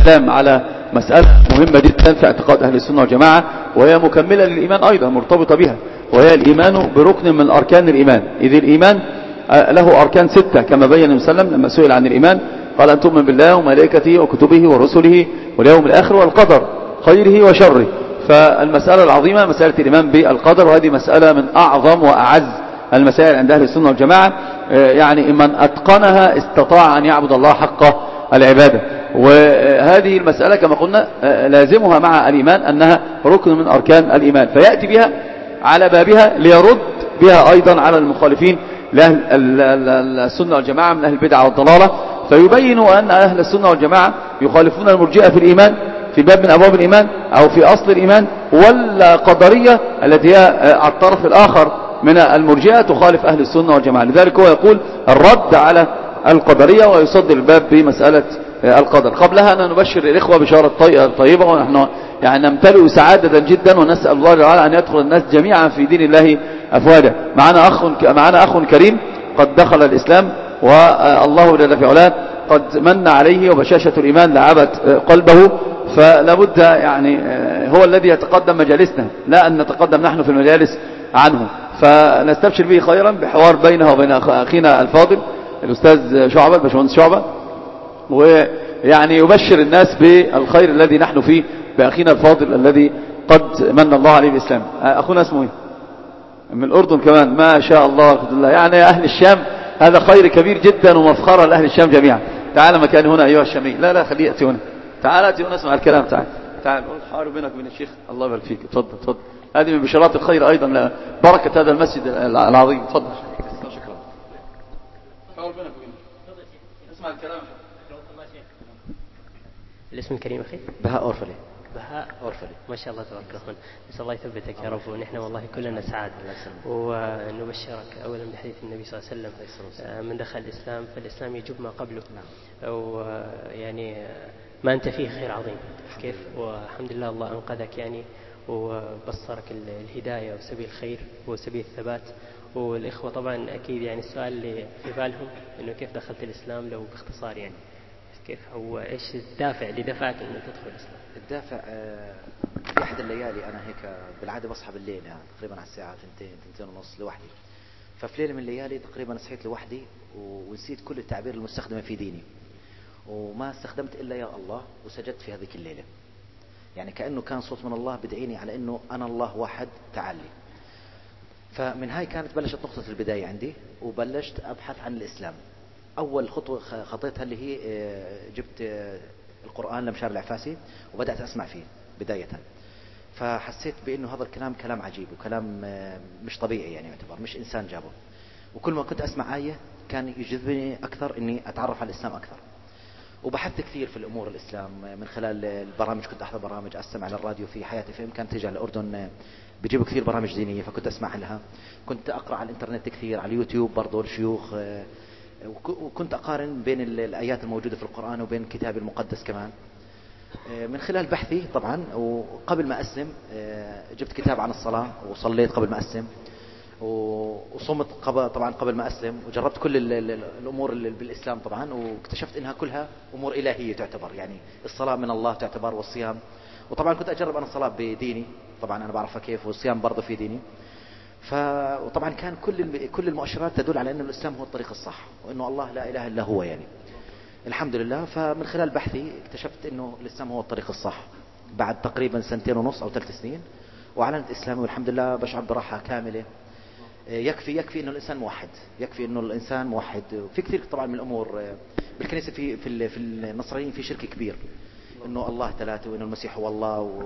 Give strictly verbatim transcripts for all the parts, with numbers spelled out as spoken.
الإسلام على مسألة مهمة جدا في اعتقاد أهل السنة والجماعة، وهي مكملة للإيمان أيضا مرتبطة بها، وهي الإيمان بركن من أركان الإيمان. إذ الإيمان له أركان ستة كما بين النبي صلى الله عليه وسلم لما سئل عن الإيمان، قال أن تؤمن بالله وملائكته وكتبه ورسله واليوم الآخر والقدر خيره وشره. فالمسألة العظيمة مسألة الإيمان بالقدر، وهذه مسألة من أعظم وأعز المسائل عند أهل السنة والجماعة. يعني من أتقنها استطاع أن يعبد الله حق العبادة. وهذه المسألة كما قلنا لازمها مع الإيمان أنها ركن من أركان الإيمان، فيأتي بها على بابها ليرد بها أيضا على المخالفين لأهل السنة والجماعة من أهل البدع والضلالة، فيبين أن أهل السنة والجماعة يخالفون المرجئة في الإيمان في باب من أبواب الإيمان أو في أصل الإيمان، والقدرية التي هي الطرف الآخر من المرجئة تخالف أهل السنة والجماعة. لذلك هو يقول الرد على القدرية ويصدر الباب بمسألة القدر. قبلها أن نبشر الإخوة بشارة طيبة، ونحن يعني نمتلئ سعادة جدا ونسأل الله تعالى أن يدخل الناس جميعا في دين الله أفواجا. معنا أخ معنا أخ كريم قد دخل الإسلام، والله جل في علاه قد من عليه وبشاشة الإيمان لعبت قلبه، فلا بد يعني هو الذي يتقدم مجالسنا، لا أن نتقدم نحن في المجالس عنه. فنستبشر به خيرا بحوار بينه وبين أخينا الفاضل الأستاذ شعبة الباشمهندس شعبة، ويعني يبشر الناس بالخير الذي نحن فيه بأخينا الفاضل الذي قد من الله عليه بالإسلام. أخونا اسمه ايه؟ من الأردن كمان، ما شاء الله الحمد لله. يعني أهل الشام هذا خير كبير جدا ومفخرة لأهل الشام جميعا. تعال مكاني هنا أيها الشامي. لا لا خليه يأتي هنا. تعال أتي هنا اسمع الكلام. تعال تعال حار بينك وبين الشيخ. الله يبارك فيك. اتفضل اتفضل. هذه من بشارات الخير أيضا بركة هذا المسجد العظيم. اتفضل. شكرا. حار بينك وبين اسمع الكلام. الاسم الكريم أخي بهاء أورفلي. بهاء أورفلي ما شاء الله تبارك الرحمن. نسأل الله يثبتك يا رب، ونحن والله كلنا سعادة. ونبشرك أولا بحديث النبي صلى الله عليه وسلم من دخل الإسلام فالإسلام يجب ما قبله، ويعني ما أنت فيه خير عظيم كيف، والحمد لله الله أنقذك يعني وبصرك الهداية وسبيل الخير وسبيل الثبات. والإخوة طبعا أكيد يعني السؤال اللي في بالهم إنه كيف دخلت الإسلام، لو باختصار يعني كيف هو إيش الدافع اللي دفعك إنه تدخل الإسلام؟ الدافع في أحد الليالي أنا هيك بالعادة بصحى بالليل يعني تقريبا على الساعة ثنتين ثنتين ونص لوحدي. ففي ليلة من الليالي تقريبا صحيت لوحدي ونسيت كل التعبير المستخدمة في ديني، وما استخدمت إلا يا الله، وسجدت في هذيك الليلة. يعني كأنه كان صوت من الله بدعيني على أنه أنا الله واحد تعالي. فمن هاي كانت بلشت نقطة البداية عندي، وبلشت أبحث عن الإسلام. أول خطوة خطيتها اللي هي جبت القرآن لمشار العفاسي وبدأت أسمع فيه بداية. فحسيت بأنه هذا الكلام كلام عجيب وكلام مش طبيعي، يعني يعتبر مش إنسان جابه. وكل ما كنت أسمع آية كان يجذبني أكثر إني أتعرف على الإسلام أكثر. وبحثت كثير في الأمور الإسلام من خلال البرامج. كنت أحضر برامج أستمع على الراديو في حياتي في كانت تيجي على الأردن بيجيبوا كثير برامج دينية، فكنت أسمع لها. كنت أقرأ على الإنترنت كثير على اليوتيوب برضو الشيوخ، وكنت أقارن بين الآيات الموجودة في القرآن وبين كتابي المقدس كمان من خلال بحثي طبعا. وقبل ما أسلم جبت كتاب عن الصلاة وصليت قبل ما أسلم، وصمت قبل طبعا قبل ما أسلم، وجربت كل الأمور اللي بالإسلام طبعا، واكتشفت إنها كلها أمور إلهية تعتبر، يعني الصلاة من الله تعتبر، والصيام. وطبعا كنت أجرب أنا الصلاة بديني طبعا أنا بعرفها كيف، والصيام برضه في ديني. فطبعا كان كل كل المؤشرات تدل على أن الإسلام هو الطريق الصح، وأنه الله لا إله إلا هو يعني الحمد لله. فمن خلال بحثي اكتشفت أنه الإسلام هو الطريق الصح بعد تقريبا سنتين ونص أو ثلاث سنين، وأعلنت إسلامي والحمد لله بشعر براحة كاملة. يكفي يكفي أنه الإنسان موحد، يكفي أنه الإنسان موحد. في كثير طبعا من الأمور بالكنيسة في في في النصرانيين في شرك كبير، أنه الله ثلاثة وأنه المسيح هو الله، و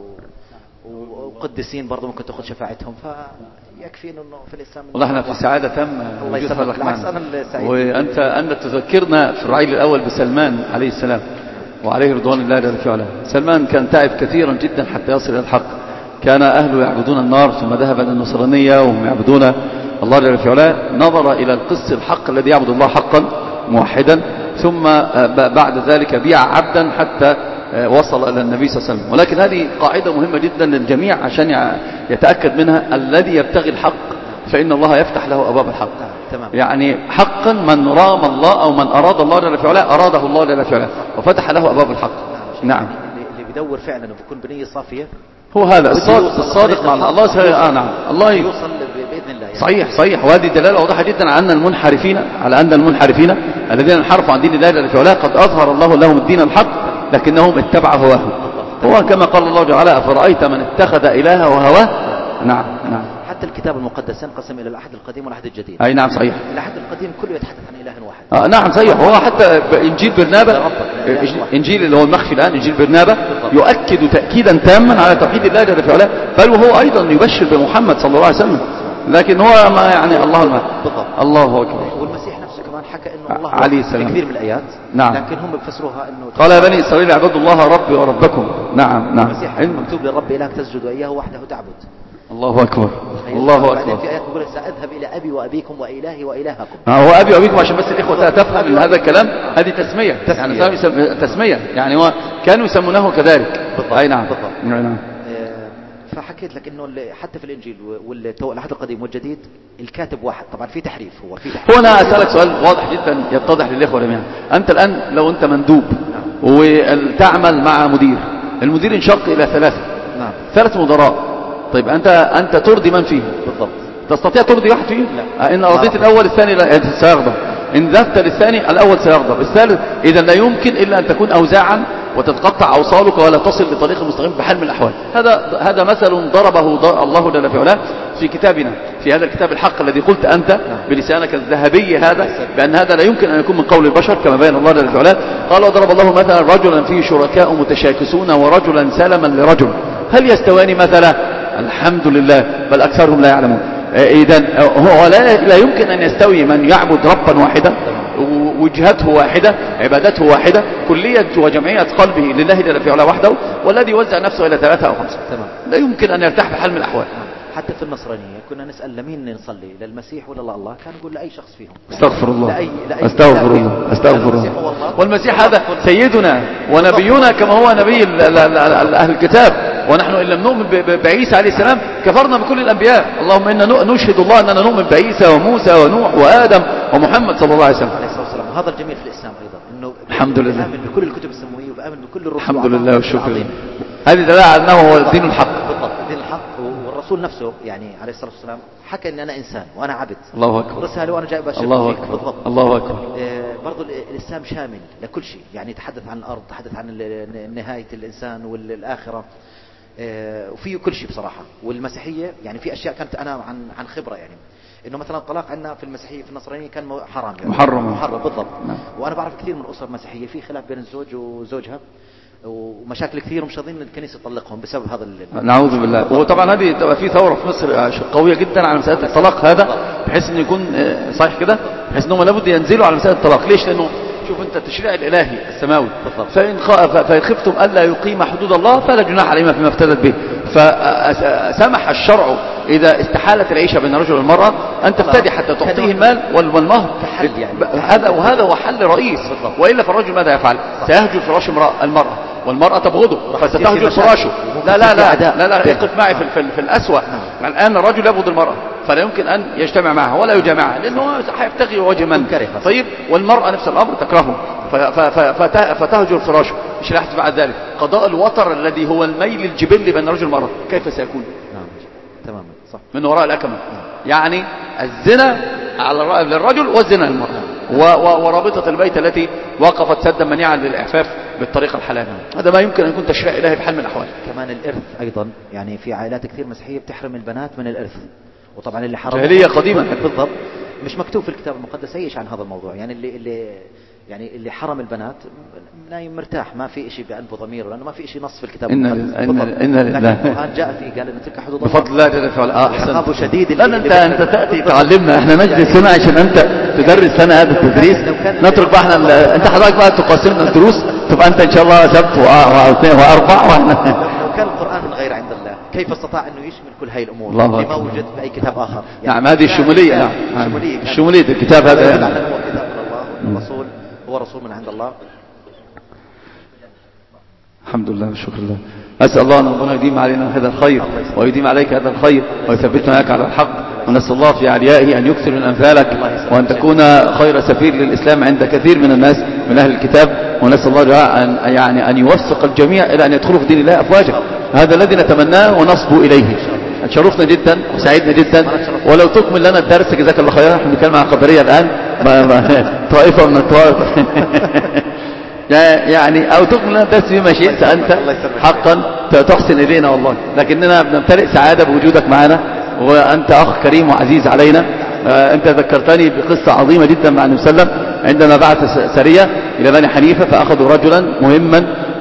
وقدسين برضو ممكن تأخذ شفاعتهم. فيكفي أنه في الإسلام والله احنا في سعادة تامة. الله يسلمك. أنا السعيد. وأنت أنت تذكرنا في الرعيل الأول بسلمان عليه السلام وعليه رضوان الله جل في علاه. سلمان كان تعب كثيرا جدا حتى يصل إلى الحق. كان أهله يعبدون النار ثم ذهب إلى النصرانية وهم يعبدون الله جل في علاه. نظر إلى القس الحق الذي يعبد الله حقا موحدا، ثم بعد ذلك بيع عبدا حتى وصل إلى النبي صلى الله عليه وسلم. ولكن هذه قاعدة مهمة جدا للجميع عشان يتأكد منها: الذي يبتغي الحق فإن الله يفتح له أبواب الحق. تمام. يعني حقا من رام الله أو من أراد الله جل في علاه أراده الله جل في علاه وفتح له أبواب الحق. نعم. اللي, اللي بيدور فعلا وبيكون بنية صافية هو هذا الصادق الصادق مع الله سي... آه نعم الله ي... يوصل بإذن الله يعني. صحيح صحيح. وهذه دلالة واضحة جدا على أن المنحرفين على أن المنحرفين الذين انحرفوا عن دين الله جل في علاه قد أظهر الله لهم الدين الحق لكنهم اتبعوا هواهم. هو كما قال الله تعالى أفرأيت من اتخذ إلهه وهواه. نعم نعم. حتى الكتاب المقدس ينقسم إلى العهد القديم والعهد الجديد. أي نعم صحيح. العهد القديم كله يتحدث عن إله واحد. آه نعم صحيح. هو حتى إنجيل برنابا إنجيل اللي هو المخفي الآن إنجيل برنابا يؤكد تأكيدا تاما على توحيد الله جل في علاه، بل وهو أيضا يبشر بمحمد صلى الله عليه وسلم، لكن هو ما يعني الله ما الله أكبر. والمسيح نفسه كمان حكى إنه الله عليه السلام كثير من الآيات. نعم. لكن هم بفسروها إنه قال يا بني إسرائيل اعبدوا الله ربي وربكم. نعم نعم. المسيح مكتوب للرب إلهك تسجد وإياه وحده تعبد. الله أكبر الله أكبر. في آيات يقول سأذهب إلى أبي وأبيكم وإلهي وإلهكم. هو أبي وأبيكم عشان بس الإخوة تفهم من هذا الكلام، هذه تسمية يعني تسمية يعني هو كانوا يسمونه كذلك. أي نعم نعم. فحكيت لك انه حتى في الانجيل والعهد القديم والجديد الكاتب واحد. طبعا في تحريف هو في تحريف. هنا اسالك سؤال واضح جدا يتضح للاخوه جميعا. انت الان لو انت مندوب وتعمل مع مدير، المدير انشق الى ثلاثه. نعم. ثلاث مدراء. طيب انت انت ترضي من فيهم؟ بالضبط. تستطيع ترضي واحد فيهم؟ لا. ان رضيت الاول الثاني لا سيغضب، ان ذهبت للثاني الاول سيغضب، الثالث. اذا لا يمكن الا ان تكون اوزاعا وتتقطع اوصالك ولا تصل لطريق المستقيم بحال من الاحوال. هذا هذا مثل ضربه الله جل في علاه في كتابنا، في هذا الكتاب الحق الذي قلت انت بلسانك الذهبي هذا بان هذا لا يمكن ان يكون من قول البشر كما بين الله جل في علاه. قال وضرب الله مثلا رجلا فيه شركاء متشاكسون ورجلا سلما لرجل هل يستوان مثلا؟ الحمد لله بل اكثرهم لا يعلمون. اذا هو لا, لا يمكن ان يستوي من يعبد ربا واحدا وجهته واحدة عبادته واحدة كلية وجمعية قلبه لله جل في علاه وحده، والذي يوزع نفسه إلى ثلاثة أو خمسة. تمام. لا يمكن أن يرتاح بحال من الأحوال. حتى في النصرانية كنا نسأل لمين نصلي، للمسيح ولا الله؟ كان يقول لأي شخص فيهم. استغفر الله لأي لأي استغفر الله استغفر الله. والمسيح هذا سيدنا ونبينا كما هو نبي أهل الكتاب، ونحن إن لم نؤمن بعيسى عليه السلام كفرنا بكل الأنبياء. اللهم إنا نشهد الله أننا نؤمن بعيسى وموسى ونوح وآدم ومحمد صلى الله عليه وسلم. هذا الجميل في الإسلام أيضا إنه الحمد لله بآمن بكل الكتب السماوية وبآمن بكل الرسل. الحمد لله والشكر لله. هذه دلالة على أنه هو الدين الحق. بالضبط الدين الحق. والرسول نفسه يعني عليه الصلاة والسلام حكى إن أنا إنسان وأنا عبد. الله أكبر. رسالة وأنا جاي بشر. الله أكبر. بالضبط. الله أكبر. آه برضو الإسلام شامل لكل شيء، يعني يتحدث عن الأرض، يتحدث عن نهاية الإنسان والآخرة، آه وفيه كل شيء بصراحة. والمسيحية يعني في أشياء كانت أنا عن عن خبرة، يعني انه مثلا الطلاق عندنا في المسيحيه في النصرانيه كان حرام يعني محرم محرم بالضبط. نعم. وانا بعرف كثير من اسر مسيحيه في خلاف بين الزوج وزوجها ومشاكل كثير ومش راضيين الكنيسه تطلقهم بسبب هذا اللي... نعوذ بالله. وطبعا هذه تبقى في ثوره في مصر قويه جدا على مساله الطلاق هذا، بحيث انه يكون صحيح كده، بحيث انهم لابد ينزلوا على مساله الطلاق. ليش؟ لانه شوف انت التشريع الالهي السماوي فان فإن خفتم الا يقيم حدود الله فلا جناح عليهما فيما افتدت به. فسمح الشرع اذا استحالت العيشه بين الرجل والمراه ان تفتدي حتى تعطيه المال والمهر يعني. هذا وهذا هو حل رئيس. والا فالرجل ماذا يفعل؟ سيهجر فراش المراه والمرأة تبغضه فستهجر فراشه. لا لا لا لا لا اقف معي في, في, في الأسوأ. الآن الرجل يبغض المرأة فلا يمكن أن يجتمع معها ولا يجامعها لأنه حيبتغي وجه من. طيب والمرأة نفس الأمر تكرهه فتهجر فراشه. مش لاحظ بعد ذلك قضاء الوتر الذي هو الميل الجبلي بين الرجل والمرأة كيف سيكون؟ نعم تماما صح. من وراء الأكمة. يعني الزنا على للرجل والزنا للمرأة ورابطة البيت التي وقفت سدا منيعا للإعفاف بالطريقة الحلال. هذا ما يمكن أن يكون تشريع إلهي بحال من الأحوال. كمان الإرث أيضا، يعني في عائلات كثير مسيحية بتحرم البنات من الإرث، وطبعا اللي حرم جاهلية قديمة بالضبط. مش مكتوب في الكتاب المقدس أي شيء عن هذا الموضوع. يعني اللي اللي يعني اللي حرم البنات نايم مرتاح، ما في شيء بقلبه ضميره، لأنه ما في شيء نص في الكتاب المقدس. إن إن لله. القرآن جاء فيه قال إن تلك حدود الله بفضل الله جل وعلا. آه عقابه شديد. لا أنت أنت تأتي تعلمنا، إحنا نجلس هنا عشان أنت تدرس لنا هذا التدريس. نترك بقى إحنا أنت حضرتك بقى تقاسمنا الدروس، تبقى أنت إن شاء الله سبت واثنين وأربع وإحنا. لو كان القرآن من غير عند الله كيف استطاع أنه يشمل كل هاي الأمور لما وجد بأي كتاب آخر؟ يعني نعم هذه الشمولية. نعم الشمولية الشمولية الكتاب هذا. هو كتاب من الله والرسول هو رسول من عند الله. الحمد لله والشكر لله. أسأل الله أن ربنا يديم علينا هذا الخير ويديم عليك هذا الخير ويثبتنا لك على الحق، ونسأل الله في عليائه أن يكثر من أمثالك وأن تكون خير سفير للإسلام عند كثير من الناس من أهل الكتاب. ونسأل الله تعالى أن يعني أن يوفق الجميع إلى أن يدخلوا في دين الله أفواجا. هذا الذي نتمناه ونصبو إليه. شرفنا جدا وسعيدنا جدا. ولو تكمل لنا الدرس جزاك الله خيرا. نحن بنتكلم عن القدرية الآن، طائفة من الطوائف يعني، أو تكمل لنا الدرس بما شئت أنت حقا تحسن إلينا والله. لكننا بنمتلئ سعادة بوجودك معنا، وأنت أخ كريم وعزيز علينا. أنت ذكرتني بقصة عظيمة جدا مع النبي صلى الله عليه وسلم عندما بعث سرية إلى بني حنيفة، فأخذوا رجلا مهما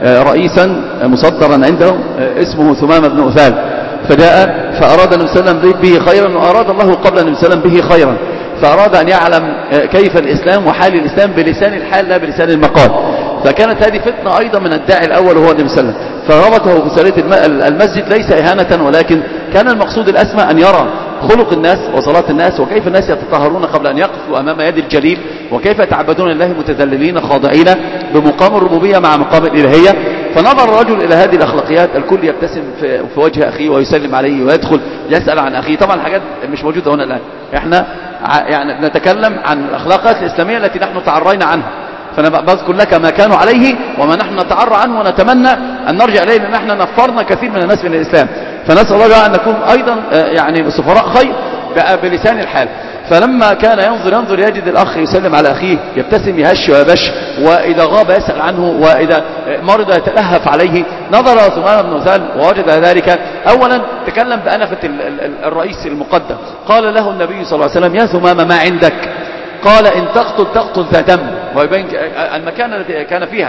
رئيسا مصدرا عندهم اسمه ثمامة بن أثال، فجاء فأراد النبي صلى الله عليه وسلم به خيرا، وأراد الله قبل النبي صلى الله عليه وسلم به خيرا، فأراد أن يعلم كيف الإسلام وحال الإسلام بلسان الحال لا بلسان المقال. فكانت هذه فتنة أيضا من الداعي الأول وهو النبي صلى الله عليه وسلم، فربطه بسرية المسجد ليس إهانة، ولكن كان المقصود الأسمى أن يرى خلق الناس وصلاة الناس، وكيف الناس يتطهرون قبل أن يقفوا أمام يد الجليل، وكيف يتعبدون الله متذللين خاضعين بمقام الربوبية مع مقام الإلهية. فنظر الرجل إلى هذه الأخلاقيات، الكل يبتسم في وجه أخيه ويسلم عليه ويدخل يسأل عن أخيه. طبعا الحاجات مش موجودة هنا الآن، احنا يعني نتكلم عن الأخلاقات الإسلامية التي نحن تعرينا عنها، فأنا بذكر لك ما كانوا عليه وما نحن نتعرى عنه ونتمنى أن نرجع إليه، لأن احنا نفرنا كثير من الناس من الإسلام. فنسأل الله أن نكون أيضا يعني سفراء خير بلسان الحال. فلما كان ينظر ينظر يجد الأخ يسلم على أخيه، يبتسم يهش ويبش، وإذا غاب يسأل عنه، وإذا مرض يتلهف عليه. نظر ثمامة بن أثال ووجد ذلك. أولا تكلم بأنفة الرئيس المقدم، قال له النبي صلى الله عليه وسلم: يا ثمامة ما عندك؟ قال: إن تقتل تقتل ذا دم، ويبين المكان الذي كان فيها،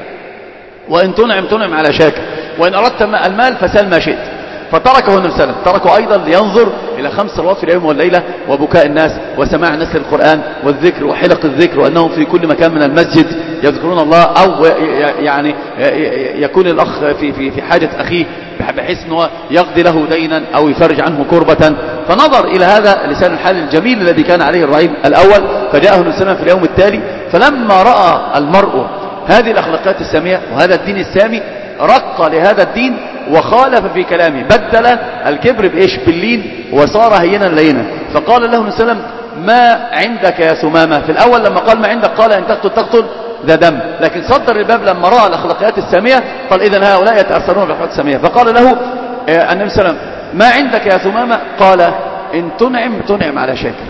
وإن تنعم تنعم على شاكر، وإن أردت المال فسل ما شئت. فتركه النبي صلى الله عليه وسلم، تركه أيضا لينظر إلى خمس صلوات في اليوم والليلة، وبكاء الناس، وسماع الناس للقرآن والذكر وحلق الذكر، وأنهم في كل مكان من المسجد يذكرون الله، أو يعني يكون الأخ في في في حاجة أخيه بحيث أنه يقضي له دينا أو يفرج عنه كربة. فنظر إلى هذا لسان الحال الجميل الذي كان عليه الرعيل الأول، فجاءه النبي صلى الله عليه وسلم في اليوم التالي. فلما رأى المرء هذه الأخلاقات السامية وهذا الدين السامي، رق لهذا الدين وخالف في كلامه، بدل الكبر بإيش؟ باللين، وصار هينا لينا. فقال له النبي صلى الله عليه وسلم: ما عندك يا ثمامة؟ في الأول لما قال ما عندك قال: إن تقتل تقتل ذا دم، لكن صدر الباب لما رأى الأخلاقيات السامية قال: إذن هؤلاء يتأثرون بالأخلاقيات السامية. فقال له النبي صلى الله عليه وسلم: ما عندك يا ثمامة؟ قال: إن تنعم تنعم على شاكر.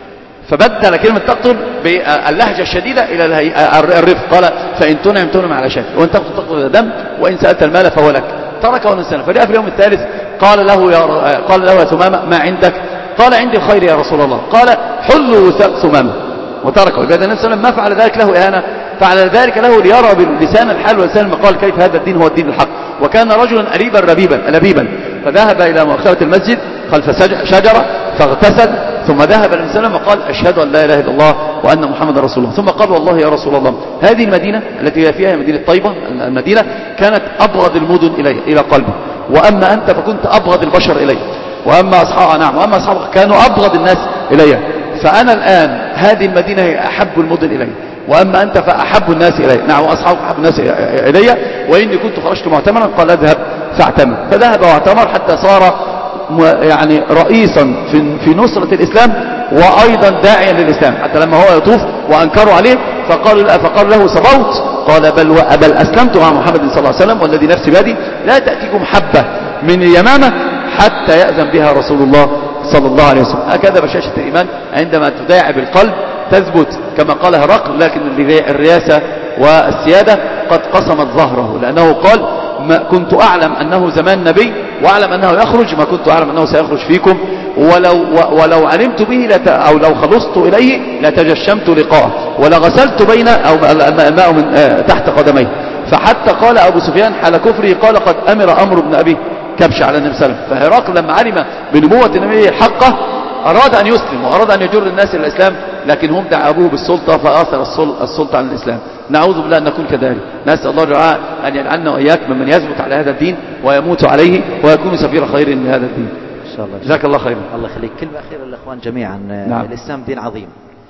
فبدل كلمة تقتل باللهجة الشديدة إلى الرفق، قال: فإن تنعم تنعم على شاكر، وإن تقتل تقتل ذا دم، وإن سألت المال فهو لك. تركه النبي صلى الله عليه وسلم. فجاء في اليوم الثالث قال له يا قال له يا ثمامة: ما عندك؟ قال: عندي الخير يا رسول الله. قال: حلوا وثاق ثمامة، وتركه. إذا النبي صلى الله عليه وسلم ما فعل ذلك له إهانة، فعل ذلك له ليرى بلسان الحال ولسان المقال كيف هذا الدين هو الدين الحق. وكان رجلا أليبا ربيبا لبيبا، فذهب إلى مؤخرة المسجد خلف شجرة فاغتسل، ثم ذهب النبي صلى الله عليه وسلم وقال: أشهد أن لا إله إلا الله وأن محمد رسول الله. ثم قال: والله يا رسول الله، هذه المدينة التي هي فيها مدينة طيبة، المدينة كانت أبغض المدن إلي إلى قلبي، وأما أنت فكنت أبغض البشر إلي، وأما أصحابك نعم وأما أصحابك كانوا أبغض الناس إلي، فأنا الآن هذه المدينة هي أحب المدن إلي، وأما أنت فأحب الناس إلي، نعم وأصحابك أحب الناس إلي، وإني كنت خرجت معتمرا. قال: اذهب فاعتمر. فذهب واعتمر حتى صار يعني رئيسا في في نصرة الإسلام، وأيضا داعيا للإسلام، حتى لما هو يطوف وأنكروا عليه فقال فقال له: صبوت؟ قال: بل بل أسلمت مع محمد صلى الله عليه وسلم، والذي نفسي بيدي لا تأتيكم حبة من اليمامة حتى يأذن بها رسول الله صلى الله عليه وسلم. هكذا بشاشة الإيمان عندما تداعب القلب تثبت كما قال هرقل. لكن الرياسة والسيادة قد قسمت ظهره، لأنه قال: ما كنت أعلم أنه زمان نبي وأعلم أنه يخرج، ما كنت أعلم أنه سيخرج فيكم، ولو, ولو علمت به لت أو لو خلصت إليه لتجشمت لقاءه ولغسلت بين أو الماء من تحت قدميه. فحتى قال أبو سفيان حال كفره، قال: قد أمر أمر ابن أبي كبش على النبي صلى الله عليه وسلم. فهرقل لما علم بنبوة النبي الحقة أراد أن يسلم وأراد أن يجر الناس إلى الإسلام، لكن هم دعبوه بالسلطة فآثر السلطة عن الإسلام. نعوذ بالله أن نكون كذلك. نسأل الله تعالى أن يجعلنا وإياك ممن يثبت على هذا الدين ويموت عليه ويكون سفير خير لهذا الدين إن شاء الله. جزاك الله خيرا. الله يخليك. كلمة أخيرة للإخوان جميعا. نعم. الإسلام دين عظيم،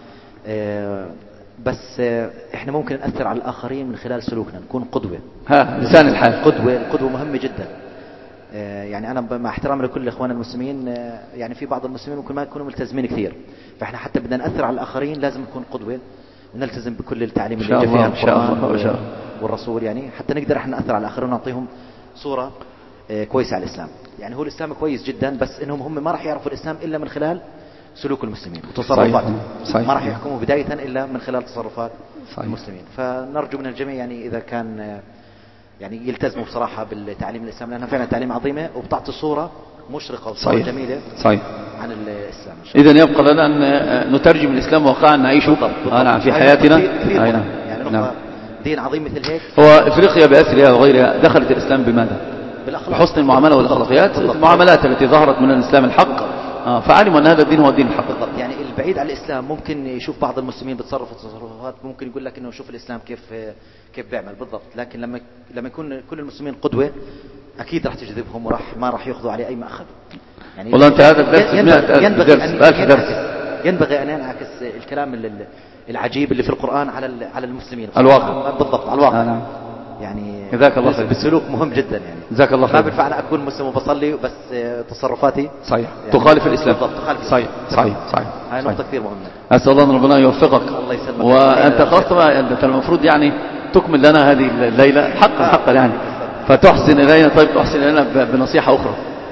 بس إحنا ممكن نأثر على الآخرين من خلال سلوكنا، نكون قدوة. ها لسان الحال. قدوة القدوة مهمة جدا. يعني أنا مع احترامي لكل الإخوان المسلمين، يعني في بعض المسلمين ممكن ما يكونوا ملتزمين كثير، فإحنا حتى بدنا نأثر على الآخرين لازم نكون قدوة ونلتزم بكل التعليم اللي جاء فيها القرآن والرسول يعني حتى نقدر احنا نأثر على الآخرين ونعطيهم صورة كويسة على الإسلام. يعني هو الإسلام كويس جدا، بس إنهم هم ما راح يعرفوا الإسلام إلا من خلال سلوك المسلمين وتصرفاتهم. ما راح يحكموا بداية إلا من خلال تصرفات صحيح. المسلمين. فنرجو من الجميع يعني إذا كان يعني يلتزموا بصراحة بالتعليم الإسلام، لأنها فعلا تعليم عظيمة وبتعطي صورة مشرقة وصورة جميلة صحيح. عن الإسلام. إذن يبقى لنا أن نترجم الإسلام واقعا نعيشه أنا في حياتنا. كثير أي نعم. يعني نقطة نعم. دين عظيم مثل هيك. هو إفريقيا بأسرها وغيرها دخلت الإسلام بماذا؟ بحسن المعاملة والأخلاقيات، المعاملات التي ظهرت من الإسلام الحق، آه فعلموا أن هذا الدين هو الدين الحق. بالضبط. يعني البعيد عن الإسلام ممكن يشوف بعض المسلمين بتصرفوا تصرفات ممكن يقول لك إنه شوف الإسلام كيف كيف بيعمل بالضبط، لكن لما لما يكون كل المسلمين قدوة أكيد راح تجذبهم وراح ما راح يأخذوا عليه أي مأخذ. يعني والله أنت هذا الدرس ينبغي, ينبغي, أن درس. ينبغي أن ينعكس الكلام العجيب اللي في القرآن على على المسلمين الواقع. بالضبط على الواقع. آه يعني جزاك الله خير. بالسلوك مهم جدا يعني. جزاك الله خير. ما بينفع أنا أكون مسلم وبصلي بس تصرفاتي صحيح يعني تخالف الإسلام. بالضبط تخالف صحيح صحيح صحيح. هاي نقطة كثير مهمة. أسأل الله أن ربنا يوفقك. الله يسلمك. وأنت خلاص أنت المفروض يعني تكمل لنا هذه الليلة حقا حقا يعني، فتحسن إلينا. طيب تحسن إلينا بنصيحة أخرى.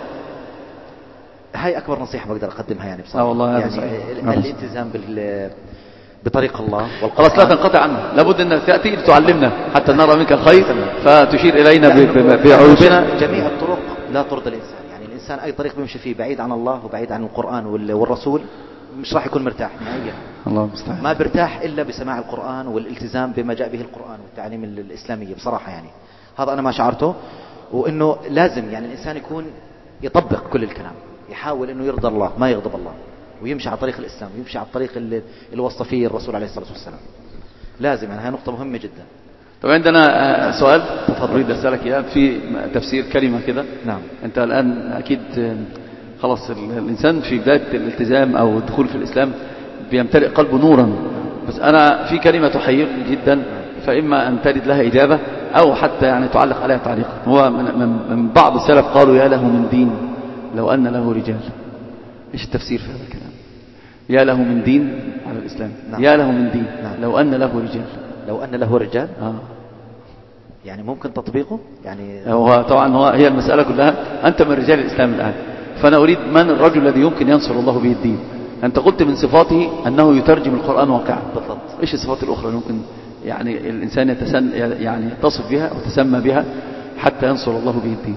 هاي أكبر نصيحة بقدر أقدمها يعني بصراحة. آه والله يعني الالتزام بال بطريق الله خلاص لا تنقطع عنه، لابد أن تأتي لتعلمنا حتى نرى منك الخير فتشير إلينا بعيوبنا. جميع الطرق لا ترضى الإنسان، يعني الإنسان أي طريق بيمشي فيه بعيد عن الله وبعيد عن القرآن والرسول مش راح يكون مرتاح نهائيا. الله المستعان. ما برتاح إلا بسماع القرآن والالتزام بما جاء به القرآن والتعليم الإسلامية بصراحة يعني. هذا أنا ما شعرته، وإنه لازم يعني الإنسان يكون يطبق كل الكلام، يحاول إنه يرضى الله ما يغضب الله، ويمشي على طريق الإسلام ويمشي على الطريق اللي, اللي وصى فيه الرسول عليه الصلاة والسلام. لازم يعني هاي نقطة مهمة جدا. طب عندنا سؤال أريد أسألك إياه في تفسير كلمة كده. نعم. أنت الآن أكيد خلاص الإنسان في بداية الالتزام أو الدخول في الإسلام بيمتلئ قلبه نورا، بس أنا في كلمة تحيرني جدا، فإما أن ترد لها إجابة أو حتى يعني تعلق عليها تعليق. هو من, من بعض السلف قالوا يا له من دين لو أن له رجال. إيش التفسير في هذا الكلام؟ يا له من دين على الإسلام. نعم. يا له من دين. نعم. لو أن له رجال. لو أن له رجال آه. يعني ممكن تطبيقه يعني. هو طبعا هو هي المسألة كلها أنت من رجال الإسلام الآن، فأنا أريد من الرجل الذي يمكن ينصر الله به الدين. أنت قلت من صفاته أنه يترجم القرآن واقعا. بالضبط. إيش الصفات الأخرى ممكن يعني الإنسان يتسن يعني يتصف بها وتسمى بها حتى ينصر الله به الدين؟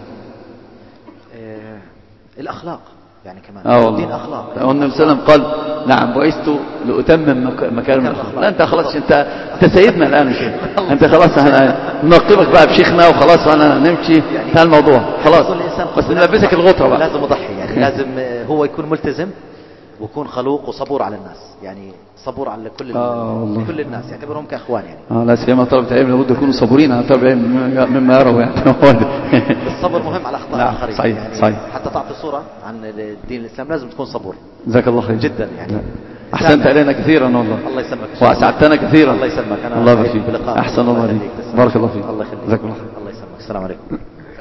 آه الأخلاق يعني كمان. آه الدين أخلاق. يعني النبي صلى الله عليه وسلم قال نعم بعثت لأتمم مكارم الأخلاق. لا أنت خلاص أنت أنت سيدنا الآن كده. أنت خلاص ننقبك بقى بشيخنا وخلاص وأنا نمشي انتهى الموضوع خلاص. بس نلبسك الغطرة بقى. لازم أضحي يعني لازم هو يكون ملتزم ويكون خلوق وصبور على الناس، يعني صبور على كل آه كل الناس يعتبرهم كأخوان يعني. اه لا سيما طلبة العلم لابد يكونوا صبورين على طلب العلم مما يروا يعني. الصبر مهم على أخطاء الآخرين. صحيح يعني صحيح. حتى تعطي صورة عن الدين الإسلام لازم تكون صبور. جزاك الله خير جدا يعني. أحسنت إلينا كثيرا والله. الله يسلمك. وأسعدتنا كثيرا. الله يسلمك. أنا الله يبارك فيك. أحسن الله عليك. بارك الله فيك. الله يخليك. جزاك الله خير. الله يسلمك. السلام عليكم.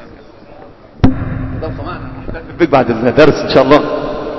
بك بعد الدرس إن شاء الله.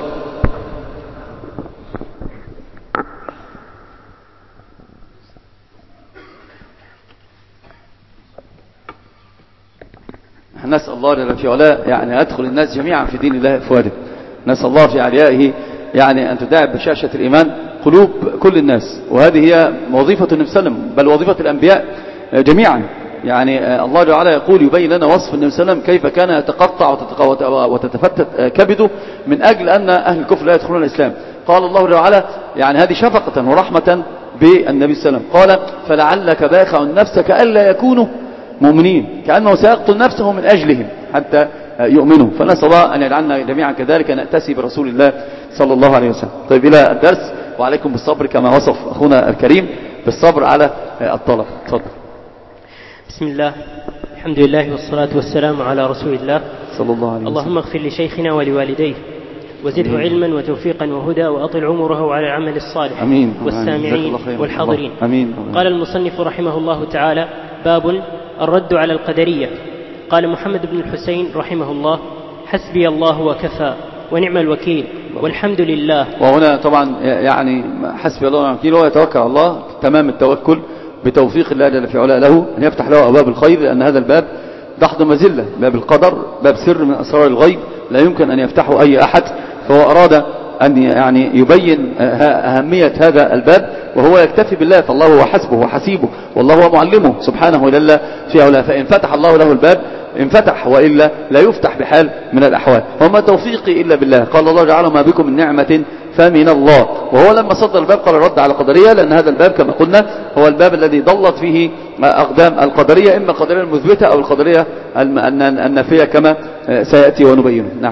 نسأل الله جل في علاه يعني أدخل الناس جميعا في دين الله أفواجا. نسأل الله في عليائه يعني أن تداعب بشاشة الإيمان قلوب كل الناس، وهذه هي وظيفة النبي صلى الله عليه وسلم بل وظيفة الأنبياء جميعا. يعني الله جل وعلا يقول يبين لنا وصف النبي صلى الله عليه وسلم كيف كان يتقطع وتتفتت كبده من أجل أن أهل الكفر لا يدخلون الإسلام. قال الله جل وعلا يعني هذه شفقة ورحمة بالنبي صلى الله عليه وسلم، قال فلعلك باخع نفسك ألا يكونوا مؤمنين، كأنه سيقتل نفسه من أجلهم حتى يؤمنوا. فنسأل الله أن يجعلنا جميعا كذلك نأتسي برسول الله صلى الله عليه وسلم. طيب إلى الدرس، وعليكم بالصبر كما وصف أخونا الكريم بالصبر على الطلب. تفضل. بسم الله الحمد لله والصلاة والسلام على رسول الله صلى الله عليه وسلم. اللهم اغفر لشيخنا ولوالديه وزده أمين. علما وتوفيقا وهدى وأطل عمره على العمل الصالح. أمين. والسامعين والحاضرين. أمين. قال المصنف رحمه الله تعالى: باب الرد على القدرية. قال محمد بن الحسين رحمه الله: حسبي الله وكفى ونعم الوكيل والحمد لله. وهنا طبعا يعني حسبي الله ونعم الوكيل هو يتوكل على الله تمام التوكل، بتوفيق الله جل في علاه له أن يفتح له أبواب الخير، لأن هذا الباب ضحض مزلة، باب القدر، باب سر من أسرار الغيب لا يمكن أن يفتحه أي أحد. فهو أراد أن يعني يبين أهمية هذا الباب، وهو يكتفي بالله، فالله هو حسبه وحسيبه، والله هو معلمه سبحانه جل في علاه. فإن فتح الله له الباب انفتح، وإلا لا يفتح بحال من الأحوال. وما توفيقي إلا بالله. قال الله جعل ما بكم من نعمة فمن الله. وهو لما صدر الباب قال رد على قدرية، لأن هذا الباب كما قلنا هو الباب الذي ضلت فيه أقدام القدرية، إما القدرية المثبتة أو القدرية النافية كما سيأتي ونبينه. نعم.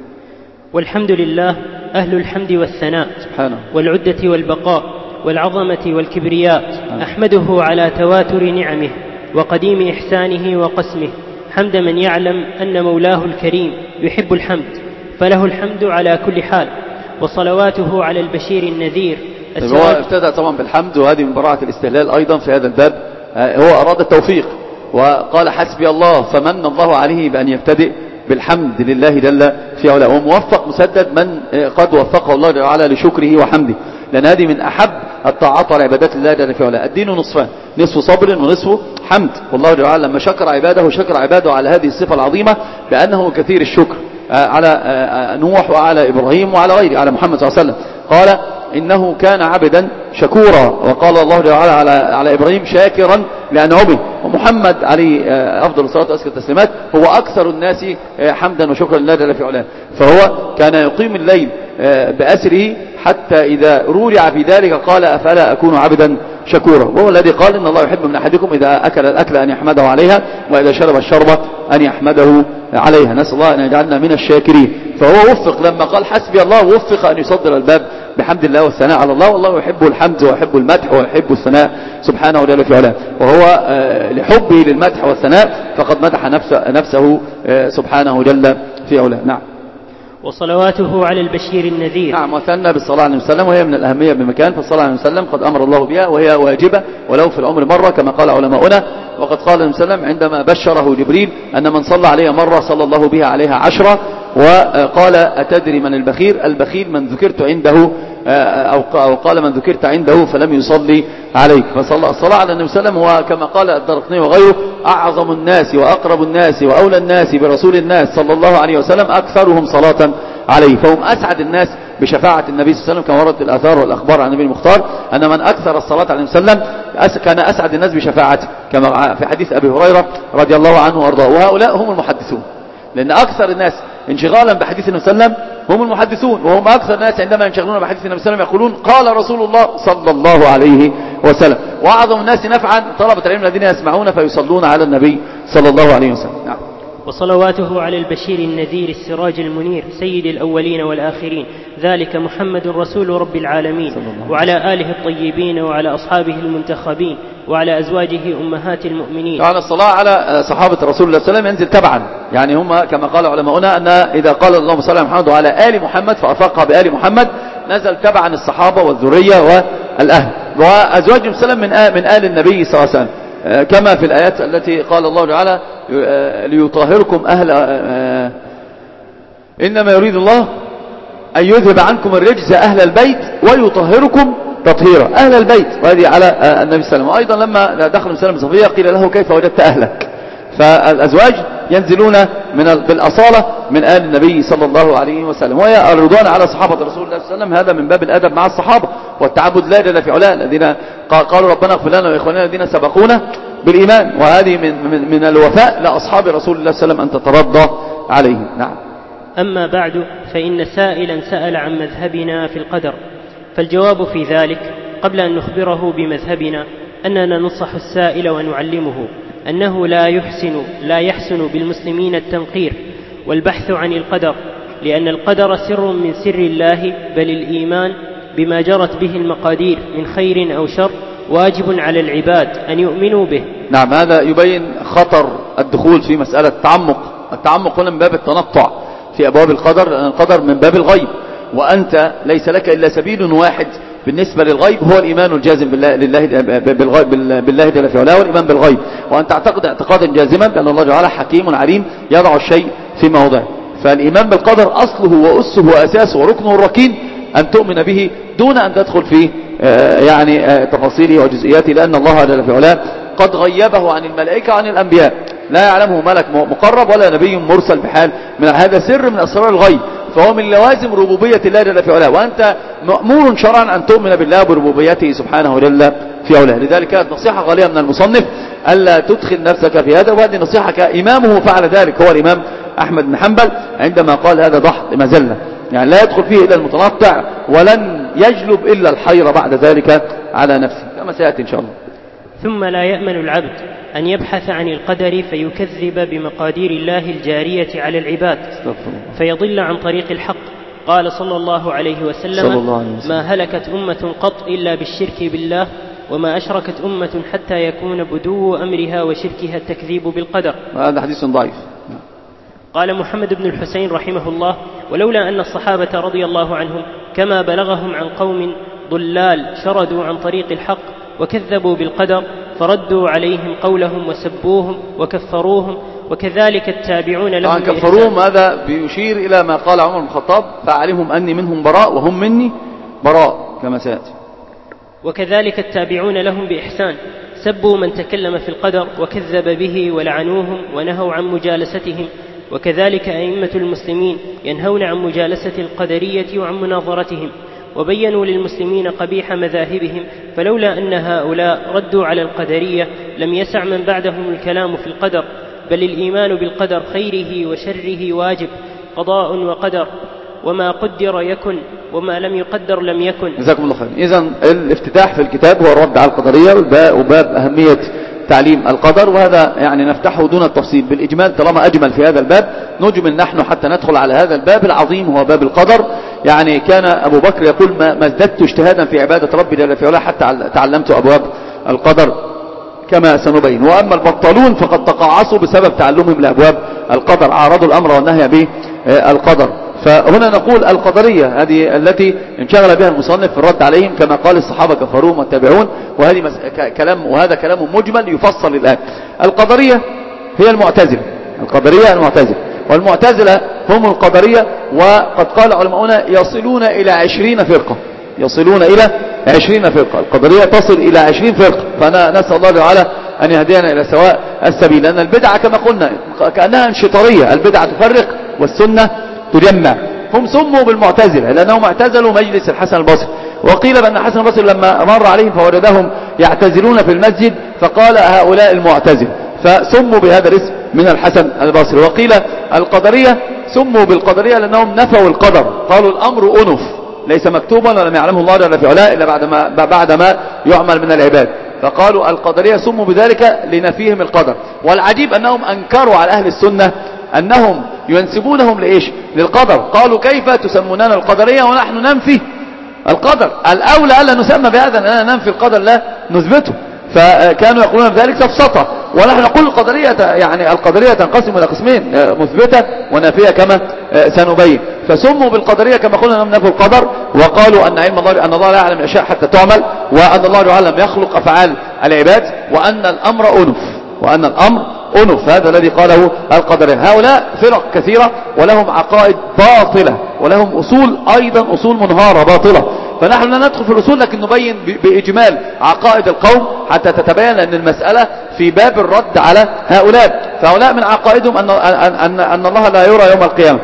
والحمد لله أهل الحمد والثناء سبحانه، والعدة والبقاء والعظمة والكبرياء. أحمده على تواتر نعمه وقديم إحسانه وقسمه، حمد من يعلم أن مولاه الكريم يحب الحمد، فله الحمد على كل حال. وصلواته على البشير النذير. هو ابتدأ طبعا بالحمد، وهذه من براعة الاستهلال أيضا في هذا الباب. هو أراد التوفيق وقال حسبي الله، فمن الله عليه بأن يبتدئ بالحمد لله جل في علاه. وموفق مسدد من قد وفقه الله جل وعلا لشكره وحمده، لأن هذه من أحب الطاعات والعبادات لله جل في علاه. الدين نصفان، نصف صبر ونصف حمد. والله جل وعلا لما شكر عباده شكر عباده على هذه الصفة العظيمة بأنه كثير الشكر على نوح وعلى إبراهيم وعلى غيره، على محمد صلى الله عليه وسلم. قال إنه كان عبدا شكورا، وقال الله جل وعلا على, على إبراهيم شاكرا لأنعمه. ومحمد عليه أفضل الصلاة وأزكى التسليمات هو أكثر الناس حمدا وشكرا لله جل في علاه. فهو كان يقيم الليل بأسره حتى إذا رورع في ذلك قال أفلا أكون عبدا شكورا. وهو الذي قال إن الله يحب من أحدكم إذا أكل الأكل أن يحمده عليها، وإذا شرب الشربة أن يحمده عليها. نسأل الله أن يجعلنا من الشاكرين. فهو وفق لما قال حسبي الله، وفق أن يصدر الباب بحمد الله والثناء على الله. والله يحب الحمد ويحب المدح ويحب الثناء سبحانه وتعالى في علاه. وهو لحبه للمدح والثناء فقد مدح نفسه, نفسه سبحانه جل في علاه. نعم. وصلواته على البشير النذير. نعم. وثنى بالصلاة عليه وسلم، وهي من الأهمية بمكان. فالصلاة عليه وسلم قد أمر الله بها، وهي واجبة ولو في العمر مرة كما قال علماؤنا. وقد قال عليه وسلم عندما بشره جبريل أن من صلى عليه مرة صلى الله بها عليها عشرة. وقال أتدري من البخيل؟ البخيل من ذكرت عنده، أو قال من ذكرت عنده فلم يصلي عليك. فصلى الصلاة على النبي صلى الله عليه وسلم، هو كما قال الدرقطني وغيره أعظم الناس وأقرب الناس وأولى الناس برسول الناس صلى الله عليه وسلم أكثرهم صلاة عليه. فهم أسعد الناس بشفاعة النبي صلى الله عليه وسلم، كما وردت الآثار والأخبار عن النبي المختار أن من أكثر الصلاة عليه وسلم كان أسعد الناس بشفاعته، كما في حديث أبي هريرة رضي الله عنه وأرضاه. وهؤلاء هم المحدثون، لأن أكثر الناس انشغالا بحديث النبي صلى الله عليه وسلم هم المحدثون، وهم أكثر الناس عندما ينشغلون بحديث النبي صلى الله عليه وسلم يقولون قال رسول الله صلى الله عليه وسلم. وأعظم الناس نفعا طلبة العلم الذين يسمعون فيصلون على النبي صلى الله عليه وسلم. نعم. وصلواته على البشير النذير السراج المنير سيد الأولين والآخرين، ذلك محمد رسول رب العالمين، وعلى آله الطيبين وعلى أصحابه المنتخبين وعلى أزواجه أمهات المؤمنين. على الصلاة على صحابة رسول الله صلى الله عليه وسلم ينزل تبعا، يعني هم كما قال علماؤنا أن إذا قال اللهم صل على محمد وعلى آل محمد فأرفقها بآل محمد نزل تبعا الصحابة والذرية والأهل. وأزواجهم سلام من آل, من آل النبي صلى الله عليه وسلم، كما في الآيات التي قال الله تعالى ليطهركم أهل إنما يريد الله أن يذهب عنكم الرجز أهل البيت ويطهركم تطهيرا. أهل البيت، وهذه على النبي صلى الله عليه وسلم. وأيضا لما دخل النبي صفية قيل له كيف وجدت أهلك؟ فالأزواج ينزلون من بالأصالة من آل النبي صلى الله عليه وسلم. وهي الرضوان على صحابة رسول الله صلى الله عليه وسلم هذا من باب الأدب مع الصحابة والتعبد لا جل في علاه، الذين قالوا ربنا اغفر لنا وإخواننا الذين سبقونا بالإيمان. وهذه من, من, من الوفاء لأصحاب رسول الله صلى الله عليه وسلم أن تترضى عليهم. نعم. أما بعد، فإن سائلا سأل عن مذهبنا في القدر، فالجواب في ذلك قبل أن نخبره بمذهبنا أننا ننصح السائل ونعلمه أنه لا يحسن لا يحسن بالمسلمين التنقير والبحث عن القدر، لأن القدر سر من سر الله، بل الإيمان بما جرت به المقادير من خير أو شر واجب على العباد أن يؤمنوا به. نعم. هذا يبين خطر الدخول في مسألة التعمق. التعمق هنا من باب التنطع في أبواب القدر، لأن القدر من باب الغيب، وأنت ليس لك إلا سبيل واحد بالنسبة للغيب هو الإيمان الجازم بالله لله بالله جل في علاه، والإيمان بالغيب، وأن تعتقد اعتقادا جازما بأن الله تعالى حكيم عليم يضع الشيء في موضعه. فالإيمان بالقدر أصله وأسه وأساسه وركنه الركين أن تؤمن به دون أن تدخل في يعني تفاصيله وجزئياته، لأن الله جل في علاه قد غيبه عن الملائكة وعن الأنبياء، لا يعلمه ملك مقرب ولا نبي مرسل بحال من هذا سر من أسرار الغيب، فهو من لوازم ربوبية الله جل في علاه، وأنت مأمور شرعا أن تؤمن بالله بربوبيته سبحانه جل في علاه. لذلك كانت نصيحة غالية من المصنف ألا تدخل نفسك في هذا، وهذه نصيحة كإمامه فعل ذلك، هو الإمام أحمد بن حنبل عندما قال هذا ضحك مزلة، يعني لا يدخل فيه إلا المتنطع ولن يجلب إلا الحيرة بعد ذلك على نفسه كما سيأتي إن شاء الله. ثم لا يأمن العبد أن يبحث عن القدر فيكذب بمقادير الله الجارية على العباد فيضل عن طريق الحق. قال صلى الله عليه وسلم: الله عليه وسلم: ما هلكت أمة قط إلا بالشرك بالله، وما أشركت أمة حتى يكون بدو أمرها وشركها التكذيب بالقدر. هذا حديث ضعيف. قال محمد بن الحسين رحمه الله: ولولا أن الصحابة رضي الله عنهم كما بلغهم عن قوم ضلال شردوا عن طريق الحق وكذبوا بالقدر فردوا عليهم قولهم وسبوهم وكفروهم، وكذلك التابعون لهم طبعا كفروهم هذا بيشير إلى ما قال عمر بن الخطاب: فعلمهم أني منهم براء وهم مني براء كما سيأتي. وكذلك التابعون لهم بإحسان سبوا من تكلم في القدر وكذب به ولعنوهم ونهوا عن مجالستهم. وكذلك أئمة المسلمين ينهون عن مجالسة القدرية وعن مناظرتهم، وبينوا للمسلمين قبيح مذاهبهم، فلولا أن هؤلاء ردوا على القدرية لم يسع من بعدهم الكلام في القدر، بل الإيمان بالقدر خيره وشره واجب، قضاء وقدر، وما قدر يكن وما لم يقدر لم يكن. جزاكم الله خير. إذن الافتتاح في الكتاب هو الرد على القدرية وباب أهمية تعليم القدر، وهذا يعني نفتحه دون التفصيل بالإجمال، طالما أجمل في هذا الباب نجمل نحن حتى ندخل على هذا الباب العظيم هو باب القدر. يعني كان أبو بكر يقول: ما ازددت اجتهادا في عبادة ربي جل في علاه حتى تعلمت أبواب القدر كما سنبين. وأما البطلون فقد تقاعصوا بسبب تعلمهم لأبواب القدر، عارضوا الأمر والنهي بالقدر. فهنا نقول القدرية هذه التي انشغل بها المصنف في الرد عليهم، كما قال الصحابة كفروهم والتابعون، وهذه كلام وهذا كلام مجمل يفصل الآن. القدرية هي المعتزلة، القدرية المعتزلة، والمعتزلة هم القدرية، وقد قال علماؤنا يصلون إلى عشرين فرقة، يصلون إلى عشرين فرقة، القدرية تصل إلى عشرين فرقة. فأنا نسأل الله تعالى أن يهدينا إلى سواء السبيل، لأن البدعة كما قلنا كأنها انشطارية، البدعة تفرق والسنة تجمع. هم سموا بالمعتزلة لأنهم اعتزلوا مجلس الحسن البصري، وقيل بأن الحسن البصري لما مر عليهم فوجدهم يعتزلون في المسجد فقال: هؤلاء المعتزلة، فسموا بهذا الاسم من الحسن البصري. وقيل القدرية سموا بالقدرية لأنهم نفوا القدر، قالوا الأمر أنف ليس مكتوبا ولم يعلمه الله جل في علاه إلا بعدما بعدما يعمل من العباد، فقالوا القدرية سموا بذلك لنفيهم القدر. والعجيب أنهم أنكروا على أهل السنة أنهم ينسبونهم لإيش؟ للقدر. قالوا: كيف تسموننا القدرية ونحن ننفي القدر؟ الأولى ألا نسمى بهذا، أننا ننفي القدر لا نثبته. فكانوا يقولون بذلك سفسطة، ونحن نقول القدرية يعني القدرية تنقسم إلى قسمين: مثبتة ونافية كما سنبين. فسموا بالقدرية كما قلنا أنهم نفوا القدر، وقالوا أن علم الله أن الله لا يعلم الأشياء حتى تعمل، وأن الله تعالى لم يخلق أفعال العباد، وأن الأمر أنف، وأن الأمر أنف، هذا الذي قاله القدرية. هؤلاء فرق كثيرة ولهم عقائد باطلة ولهم أصول أيضا أصول منهارة باطلة، فنحن لا ندخل في الأصول لكن نبين بإجمال عقائد القوم حتى تتبين أن المسألة في باب الرد على هؤلاء. فهؤلاء من عقائدهم أن, أن, أن الله لا يرى يوم القيامة،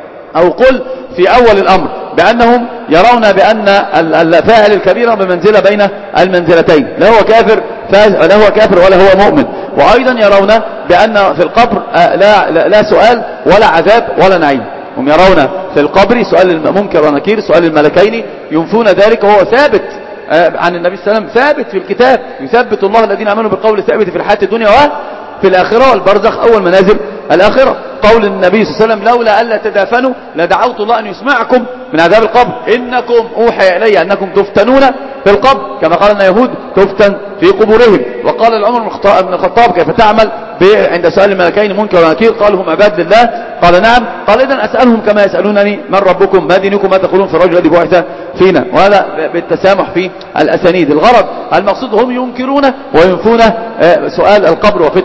أو قل في أول الأمر بأنهم يرون بأن الفاعل الكبيرة بمنزلة بين المنزلتين، لا هو كافر لا هو كافر ولا هو مؤمن. وأيضا يرون بأن في القبر لا, لا سؤال ولا عذاب ولا نعيم. هم يرون في القبر سؤال المنكر ونكير، سؤال الملكين، ينفون ذلك، وهو ثابت عن النبي صلى الله عليه وسلم، ثابت في الكتاب: يثبت الله الذين آمنوا بالقول الثابت في الحياة الدنيا وفي الآخرة، والبرزخ أول منازل الآخرة. قول النبي صلى الله عليه وسلم: لولا ألا تدافنوا لدعوت الله أن يسمعكم من عذاب القبر، إنكم أوحي إلي أنكم تفتنون في القبر كما قال أن يهود تفتن في قبورهم. وقال العمر بن الخطاب: كيف تعمل عند سؤال الملكين منكر ونكير؟ قال: هم عباد لله. قال: نعم. قال: إذن أسألهم كما يسألونني من ربكم ما دينكم ما تقولون في الرجل الذي بعث فينا. وهذا بالتسامح في الأسانيد. الغرض المقصود هم ينكرون وينفون سؤال القبر وفتنة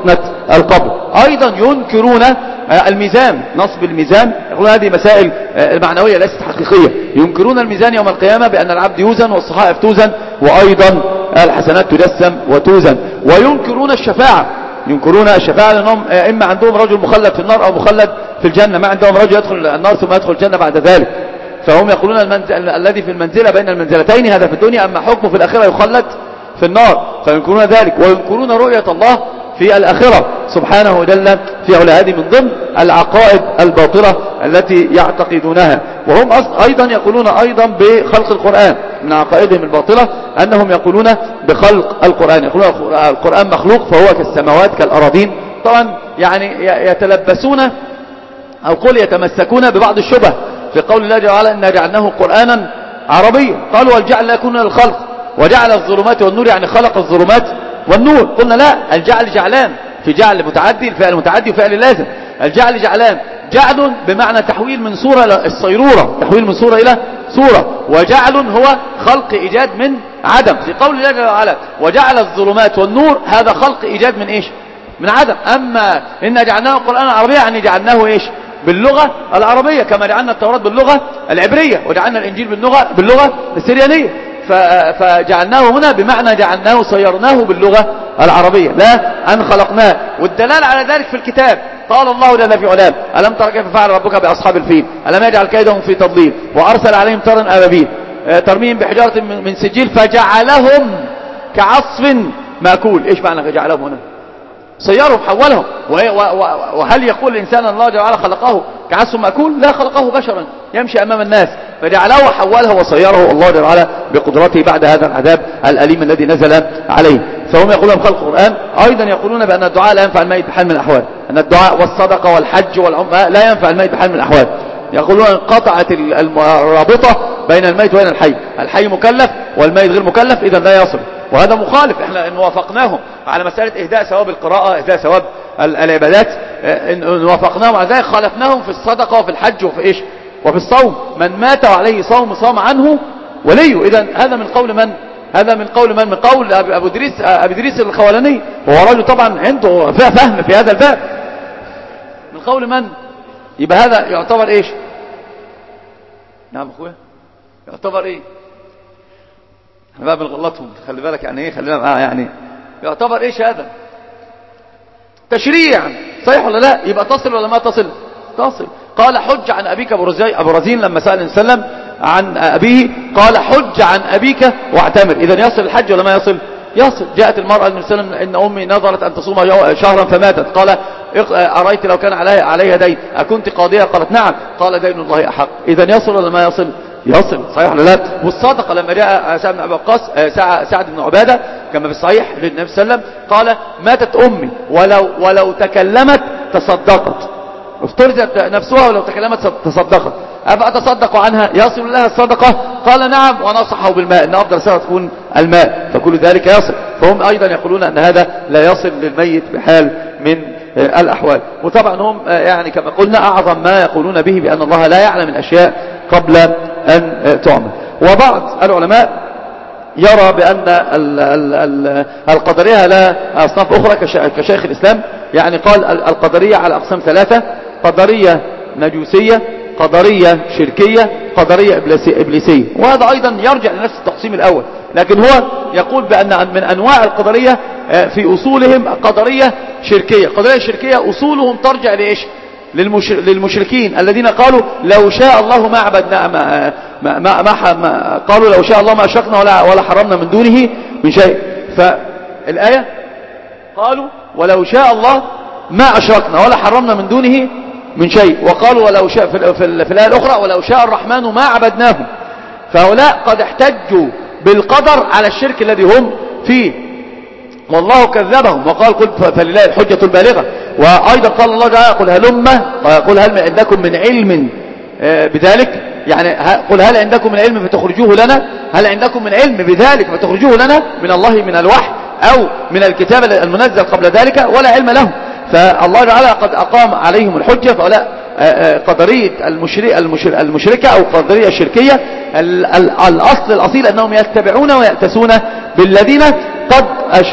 القبر. أيضا ينكرون الميزان، نصب الميزان، يقولون هذه مسائل معنوية ليست حقيقية. ينكرون الميزان يوم القيامة بأن العبد يوزن والصحائف توزن وأيضا الحسنات تجسم وتوزن. وينكرون الشفاعة، ينكرون الشفاعة لأنهم إما عندهم رجل مخلد في النار أو مخلد في الجنة، ما عندهم رجل يدخل النار ثم يدخل الجنة بعد ذلك. فهم يقولون المنزل الذي في المنزلة بين المنزلتين هذا في الدنيا، أما حكمه في الآخرة يخلد في النار، فينكرون ذلك. وينكرون رؤية الله في الآخرة سبحانه وجل في علا. هذه من ضمن العقائد الباطلة التي يعتقدونها. وهم أيضا يقولون أيضا بخلق القرآن، من عقائدهم الباطلة أنهم يقولون بخلق القرآن، يقولون القرآن مخلوق فهو كالسماوات كالأراضين. طبعا يعني يتلبسون أو قل يتمسكون ببعض الشبه في قول الله جل وعلا إنا جعلناه قرآنا عربيا. قالوا والجعل لا يكون للخلق وجعل الظلمات والنور، يعني خلق الظلمات والنور. قلنا لا، الجعل جعلان، في جعل متعدي، الفعل متعدي وفعل لازم. الجعل جعلان، جعل بمعنى تحويل من صورة إلى الصيرورة، تحويل من صورة إلى صورة، وجعل هو خلق إيجاد من عدم. في قول الله جل وعلا وجعل الظلمات والنور، هذا خلق إيجاد من إيش؟ من عدم. أما إن جعلناه قرآنا عربيا يعني جعلناه إيش؟ باللغة العربية، كما جعلنا التوراة باللغة العبرية وجعلنا الإنجيل باللغة باللغة السريانية. فجعلناه هنا بمعنى جعلناه صيرناه باللغة العربية، لا أن خلقناه. والدلال على ذلك في الكتاب، قال الله جل في علام ألم تر كيف فعل ربك بأصحاب الفيل ألم يجعل كيدهم في تضليل وأرسل عليهم طيرا أبابيل ترميهم بحجارة من سجيل فجعلهم كعصف مأكول. إيش معنى جعلهم هنا؟ صيرهم، حولهم. وهل يقول الإنسان الله جل وعلا خلقه كعصف مأكول؟ لا، خلقه بشرا يمشي أمام الناس، فجعله وحوله وصيره الله جل وعلا بقدرته بعد هذا العذاب الأليم الذي نزل عليه. فهم يقولون بخلق القرآن. أيضا يقولون بأن الدعاء لا ينفع الميت بحال من الأحوال، أن الدعاء والصدقة والحج والعمرة لا ينفع الميت بحال من الأحوال. يقولون انقطعت الرابطة بين الميت وبين الحي، الحي مكلف والميت غير مكلف، إذا لا يصل. وهذا مخالف، احنا ان وافقناهم على مسألة اهداء ثواب القراءة، اهداء ثواب العبادات، ان وافقناهم على ذلك خالفناهم في الصدقة وفي الحج وفي ايش وفي الصوم. من مات وعليه صوم صام عنه وليه. اذا هذا من قول من؟ هذا من قول من؟ من قول ابو ادريس ابي ادريس الخولاني، وهو رجل طبعا عنده فهم في هذا الباب. من قول من؟ يبقى هذا يعتبر ايش؟ نعم اخويا، يعتبر ايه؟ احنا بقى بنغلطهم، خلي بالك يعني ايه، خلينا يعني يعتبر ايش هذا؟ تشريع، صحيح ولا لا؟ يبقى تصل ولا ما تصل؟ تصل. قال حج عن ابيك ابو رزين، ابو رزين لما سأل النبي صلى الله عليه وسلم عن ابيه قال حج عن ابيك واعتمر. اذا يصل الحج ولا ما يصل؟ يصل. جاءت المرأة النبي صلى الله عليه وسلم ان امي نظرت ان تصوم شهرا فماتت، قال ارايت لو كان عليها عليها دين اكنت قاضية؟ قالت نعم. قال دين الله احق. اذا يصل ولا ما يصل؟ يصل، صحيح ولا لا؟ والصدقه لما جاء سعد بن ابي وقاص سعد بن عباده كما في الصحيح للنبي صلى الله عليه وسلم قال ماتت امي ولو ولو تكلمت تصدقت، افترزت نفسها ولو تكلمت تصدقت، افاتصدق عنها؟ يصل لها الصدقه؟ قال نعم، ونصحه بالماء ان افضل صدقه تكون الماء، فكل ذلك يصل. فهم ايضا يقولون ان هذا لا يصل للميت بحال من الاحوال. وطبعا هم يعني كما قلنا اعظم ما يقولون به بان الله لا يعلم الاشياء قبل أن تعمل. وبعض العلماء يرى بأن القدرية لا أصناف أخرى كشيخ الإسلام، يعني قال القدرية على أقسام ثلاثة: قدرية مجوسية، قدرية شركية، قدرية إبليسية. وهذا أيضا يرجع لنفس التقسيم الأول، لكن هو يقول بأن من أنواع القدرية في أصولهم قدرية شركية. قدرية شركية أصولهم ترجع لإيش؟ للمشركين الذين قالوا لو شاء الله ما عبدنا ما, ما, ما, ما, ما قالوا لو شاء الله ما أشركنا ولا, ولا حرمنا من دونه من شيء. فالآية قالوا ولو شاء الله ما أشركنا ولا حرمنا من دونه من شيء، وقالوا ولو شاء في, في, في الآية الأخرى ولو شاء الرحمن ما عبدناهم. فهؤلاء قد احتجوا بالقدر على الشرك الذي هم فيه، والله كذبهم وقال قل فلله الحجة البالغة. وأيضا قال الله تعالى قل هلم قل هل عندكم من علم بذلك، يعني قل هل عندكم من علم فتخرجوه لنا، هل عندكم من علم بذلك فتخرجوه لنا من الله من الوحي أو من الكتاب المنزل قبل ذلك؟ ولا علم لهم. فالله تعالى قد أقام عليهم الحجة. فهؤلاء قدرية المشركة أو قدرية الشركية الأصل الأصيل أنهم يتبعون ويأتسون بالذين قد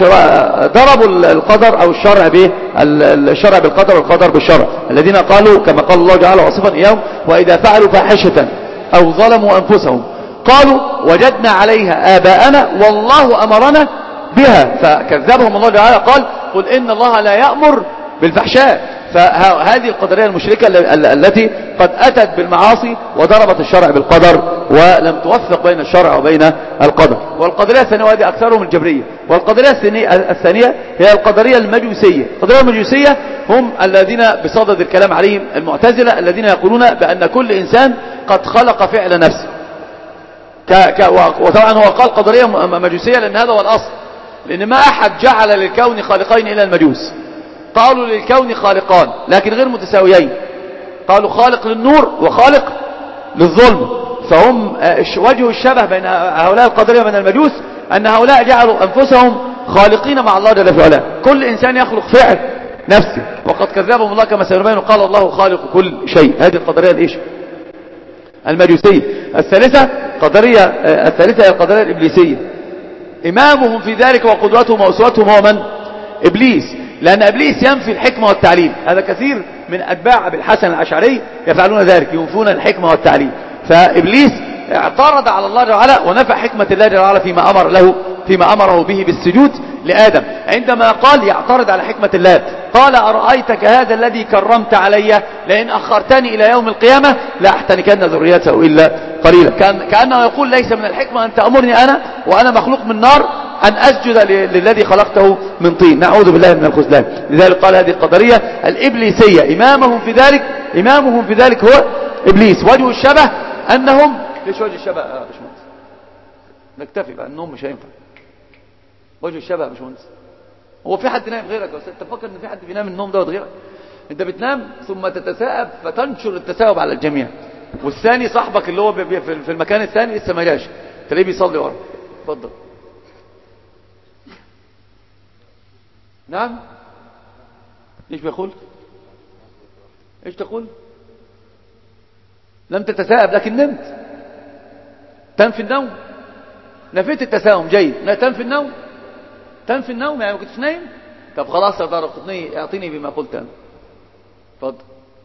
ضربوا القدر أو الشرع به الشرع بالقدر والقدر بالشرع. الذين قالوا كما قال الله تعالى وصفا إياهم وإذا فعلوا فاحشة أو ظلموا أنفسهم قالوا وجدنا عليها آباءنا والله أمرنا بها، فكذبهم الله تعالى قال قل إن الله لا يأمر بالفحشاء. فهذه القدرية المشركة التي قد أتت بالمعاصي وضربت الشرع بالقدر ولم توفق بين الشرع وبين القدر. والقدرية الثانية وهذه أكثرهم الجبرية. والقدرية الثانية هي القدرية المجوسية. القدرية المجوسية هم الذين بصدد الكلام عليهم المعتزلة الذين يقولون بأن كل إنسان قد خلق فعل نفسه. ك... ك... وطبعا هو قال قدرية مجوسية لأن هذا هو الأصل، لأن ما أحد جعل للكون خالقين إلا المجوس. قالوا للكون خالقان لكن غير متساويين، قالوا خالق للنور وخالق للظلم. فهم وجه الشبه بين هؤلاء القدرية وبين المجوس أن هؤلاء جعلوا أنفسهم خالقين مع الله جل وعلا، كل إنسان يخلق فعل نفسه، وقد كذبهم الله كما سيبين وقال الله خالق كل شيء. هذه القدرية الإيش المجوسية. الثالثة قدرية الثالثة هي القدرية الإبليسية. إمامهم في ذلك وقدرتهم وأسوتهم هو من؟ إبليس، لأن إبليس ينفي الحكمة والتعليم. هذا كثير من أتباع أبي الحسن الأشعري يفعلون ذلك، ينفون الحكمة والتعليم. فإبليس اعترض على الله تعالى ونفى حكمة الله تعالى فيما أمر له فيما أمره به بالسجود لآدم، عندما قال يعترض على حكمة الله قال أرأيتك هذا الذي كرمت علي لئن أخرتني إلى يوم القيامة لأحتنكن ذريته إلا قليلا. كان كأنه يقول ليس من الحكمة أن تأمرني أنا وأنا مخلوق من نار أن أسجد للذي خلقته من طين. نعوذ بالله من الخذلان. لذلك قال هذه القدرية الإبليسية إمامهم في ذلك إمامهم في ذلك هو إبليس. وجه الشبه أنهم ليش وجه الشبه يا باشمهندس؟ نكتفي بقى النوم مش هينفع. وجه الشبه يا باشمهندس هو في حد نايم غيرك يا أستاذ؟ أنت فاكر إن في حد بينام النوم دوت غيرك؟ أنت بتنام ثم تتثاءب فتنشر التثاؤب على الجميع، والثاني صاحبك اللي هو في المكان الثاني لسه ما جاش تلاقيه بيصلي ورا. اتفضل. نعم ايش بيقول؟ ايش تقول؟ لم تتثاءب لكن نمت. تنفي النوم. نفيت التساؤم جيد. تنفي النوم. تنفي النوم يعني ما كنتش نايم. طب خلاص يا دار قطني اعطيني بما قلت انا. اتفضل.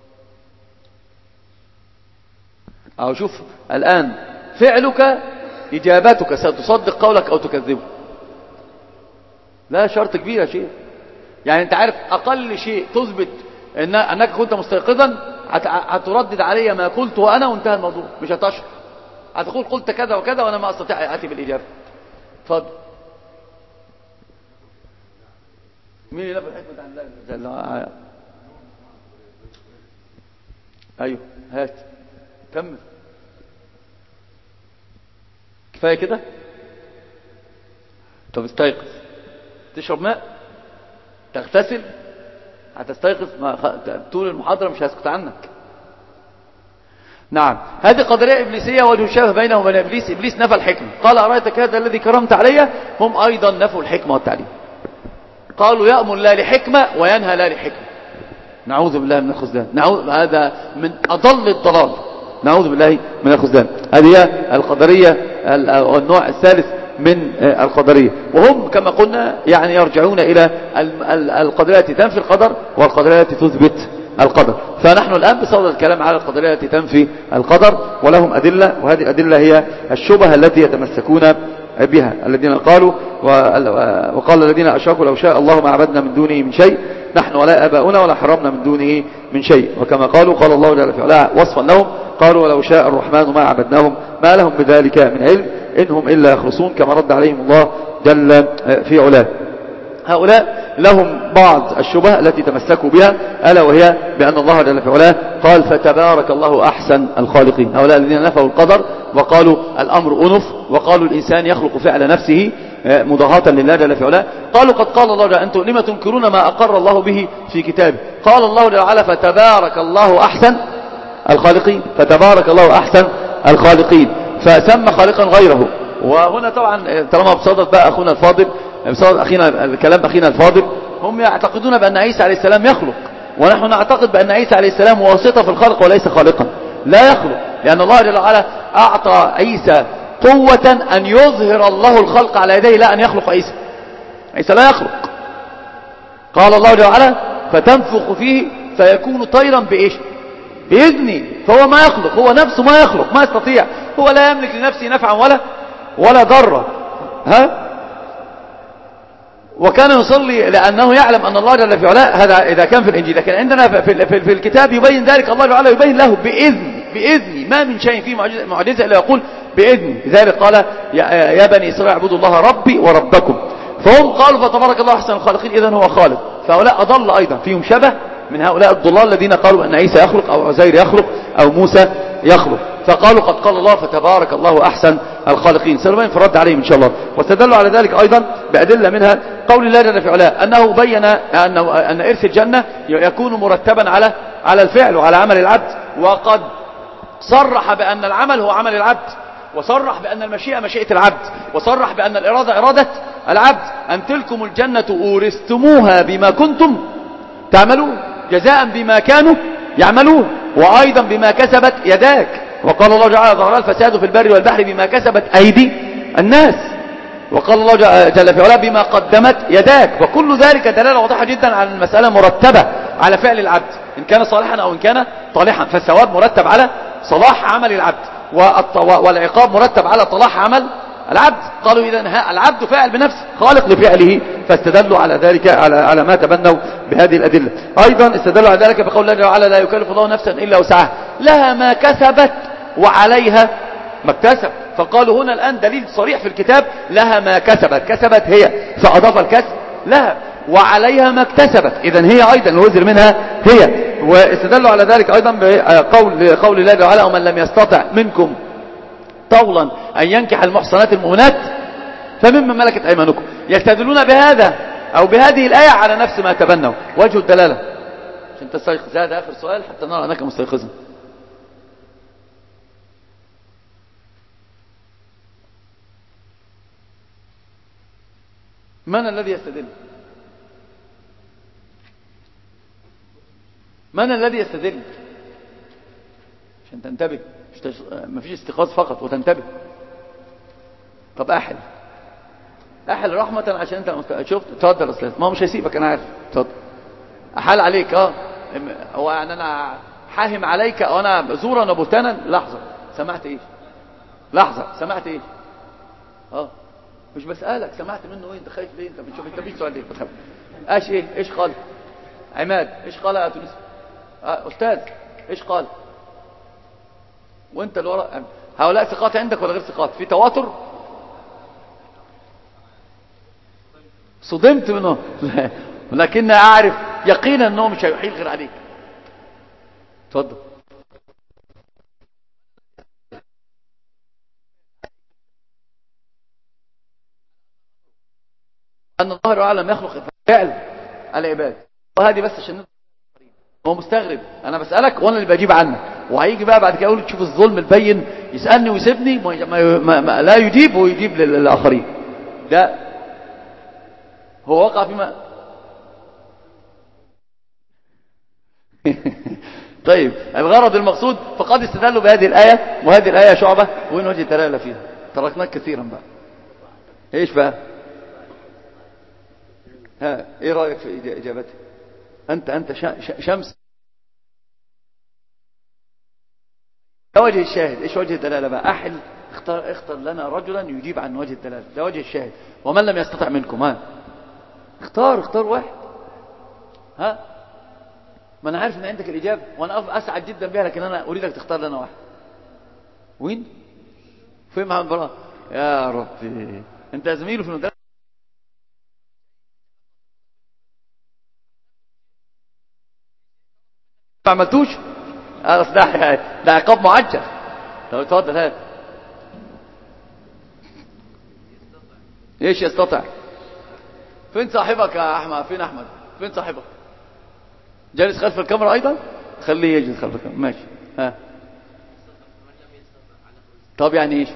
او شوف الان فعلك اجابتك ستصدق قولك او تكذبه. لا شرط كبير يا شيخ. يعني انت عارف اقل شيء تثبت إن انك كنت مستيقظا هتردد علي ما قلته انا وانتهى الموضوع، مش هتشرح. هتقول قلت كذا وكذا وانا ما استطيع اتي بالاجابه. اتفضل. مين اللي نفى الحكمه عن الله؟ ايوه هات كمل. كفايه كده. طب استيقظ. تشرب ماء، تغتسل، هتستيقظ طول المحاضرة مش هسكت عنك. نعم هذه قدرية إبليسية وجه الشبه بينه وبين إبليس. إبليس نفى الحكمة قال أرأيتك هذا الذي كرمت علي. هم أيضا نفوا الحكمة والتعليم، قالوا يأمر لا لحكمة وينهى لا لحكمة. نعوذ بالله من الخذلان. نعوذ هذا من أضل الضلال. نعوذ بالله من الخذلان. هذه هي القدرية النوع الثالث من القدرية، وهم كما قلنا يعني يرجعون إلى القدرية التي تنفي القدر والقدرية التي تثبت القدر. فنحن الآن بصدد الكلام على القدرية التي تنفي القدر ولهم أدلة، وهذه الأدلة هي الشبهة التي يتمسكون بها الذين قالوا وقال الذين أشركوا لو شاء الله ما عبدنا من دونه من شيء نحن ولا آباؤنا ولا حرمنا من دونه من شيء. وكما قالوا قال الله جل في علاه وصفا لهم قالوا ولو شاء الرحمن ما عبدناهم ما لهم بذلك من علم إنهم إلا يخرصون، كما رد عليهم الله جل في علاه. هؤلاء لهم بعض الشبه التي تمسكوا بها، ألا وهي بأن الله جل في علاه قال فتبارك الله أحسن الخالقين. هؤلاء الذين نفوا القدر وقالوا الأمر أنف، وقالوا الإنسان يخلق فعل نفسه مضاهاة لله جل في علاه. قالوا قد قال الله جل أنتم لما تنكرون ما أقر الله به في كتابه. قال الله جل وعلا فتبارك الله أحسن الخالقين. فتبارك الله أحسن الخالقين، فسمى خالقا غيره. وهنا طبعا طالما بصدد بقى أخونا الفاضل بصدد أخينا الكلام أخينا الفاضل، هم يعتقدون بأن عيسى عليه السلام يخلق، ونحن نعتقد بأن عيسى عليه السلام واسطة في الخلق وليس خالقا. لا يخلق، لأن الله جل وعلا أعطى عيسى قوة أن يظهر الله الخلق على يديه لا أن يخلق عيسى. عيسى لا يخلق. قال الله جل وعلا فتنفخ فيه فيكون طيرا بإيش؟ بإذني. فهو ما يخلق، هو نفسه ما يخلق، ما يستطيع، هو لا يملك لنفسه نفعا ولا ولا ضرا. ها؟ وكان يصلي لأنه يعلم أن الله جل في علاه، هذا إذا كان في الإنجيل، لكن عندنا في, في, في الكتاب يبين ذلك، الله تعالى يبين له بإذن بإذن، ما من شيء فيه معجزة, معجزة إلا يقول بإذن. لذلك قال يا, يا بني إسرائيل اعبدوا الله ربي وربكم. فهم قالوا فتبارك الله أحسن الخالقين، إذن هو خالق. فهؤلاء أضل أيضا، فيهم شبه من هؤلاء الضلال الذين قالوا أن عيسى يخلق أو عزير يخلق أو موسى يخلق. فقالوا قد قال الله فتبارك الله أحسن الخالقين. سنبين في الرد عليهم إن شاء الله. واستدلوا على ذلك أيضا بأدلة، منها قول الله جل في علاه أنه بين أنه أن إرث الجنة يكون مرتبا على على الفعل وعلى عمل العبد، وقد صرح بأن العمل هو عمل العبد، وصرح بأن المشيئة مشيئة العبد، وصرح بأن الإرادة إرادة العبد. أن تلكم الجنة أورثتموها بما كنتم تعملون، جزاء بما كانوا يعملون، وأيضا بما كسبت يداك. وقال الله تعالى ظهر الفساد في البر والبحر بما كسبت أيدي الناس، وقال الله جل في علاه بما قدمت يداك. وكل ذلك دلالة واضحة جدا على المسألة مرتبة على فعل العبد، إن كان صالحا أو إن كان طالحا، فالثواب مرتب على صلاح عمل العبد، والعقاب مرتب على طلاح عمل العبد. قالوا إذا العبد فاعل بنفسه خالق لفعله، فاستدلوا على ذلك على على ما تبنوا بهذه الأدلة. أيضا استدلوا على ذلك بقول الله تعالى لا يكلف الله نفسا إلا وسعها لها ما كسبت وعليها ما اكتسب. فقالوا هنا الآن دليل صريح في الكتاب، لها ما كسبت، كسبت هي، فأضاف الكسب لها، وعليها ما اكتسبت، إذن هي أيضا الوزر منها هي. واستدلوا على ذلك أيضا بقول قول الله تعالى ومن لم يستطع منكم طولا أن ينكح المحصنات المؤمنات فممن ملكت أيمانكم. يستدلون بهذا أو بهذه الآية على نفس ما تبنوا. وجه الدلالة عشان تستيقظ، هذا آخر سؤال حتى نرى أنك مستيقظا. من الذي يستدل؟ من الذي يستدل؟ عشان تنتبه، ما فيش استيقاظ فقط وتنتبه. طب أحل أحل رحمة عشان انت شفت. اتفضل أستاذ، ما هو مش هيسيبك أنا عارف. اتفضل. أحل عليك اه هو يعني أنا حاهم عليك أو أنا زورا وبهتانا. لحظة، سمعت إيه؟ لحظة، سمعت إيه؟ اه مش بسألك سمعت منه ايه؟ انت خايف ليه؟ انت بتشوف انت بيش سؤال ليه؟ بتخاف ايش ايه؟ ايش قال عماد؟ ايش قال يا تونس؟ آه استاذ ايش قال؟ وانت اللي ورا هؤلاء ثقات عندك ولا غير ثقات؟ في تواتر؟ صدمت منه لكن اعرف يقينا انه مش هيحيل غير عليك. اتفضل. أن الله تعالى لم يخلق فعل العباد، وهذه بس عشان هو مستغرب. أنا بسألك وأنا اللي بجيب عنك، وهيجي بقى بعد كده يقول تشوف الظلم البين، يسألني ويسيبني ما ما ما لا يجيب ويجيب للآخرين. ده هو وقع فيما طيب الغرض المقصود. فقد استدلوا بهذه الآية، وهذه الآية شعبة وين وجه الدلالة فيها؟ تركناك كثيرا بقى. ايش بقى؟ ها ايه رأيك في اجابتي؟ انت انت شمس. ده وجه الشاهد. ايش وجه الدلالة بقى؟ احل اختار اختار لنا رجلا يجيب عن وجه الدلالة. ده وجه الشاهد. ومن لم يستطع منكم ها اختار اختار واحد. ها ما انا عارف ان عندك الاجابة وانا اسعد جدا بها، لكن انا اريدك تختار لنا واحد. وين فين محمد براء؟ يا ربي انت زميله في المدرسة ما عملتوش؟ ده ده عقاب معجل. طب اتفضل. هات ايش يستطيع؟ فين صاحبك يا احمد؟ فين احمد؟ فين صاحبك؟ جالس خلف الكاميرا ايضا؟ خليه يجلس خلف الكاميرا. ماشي. ها طب يعني ايش؟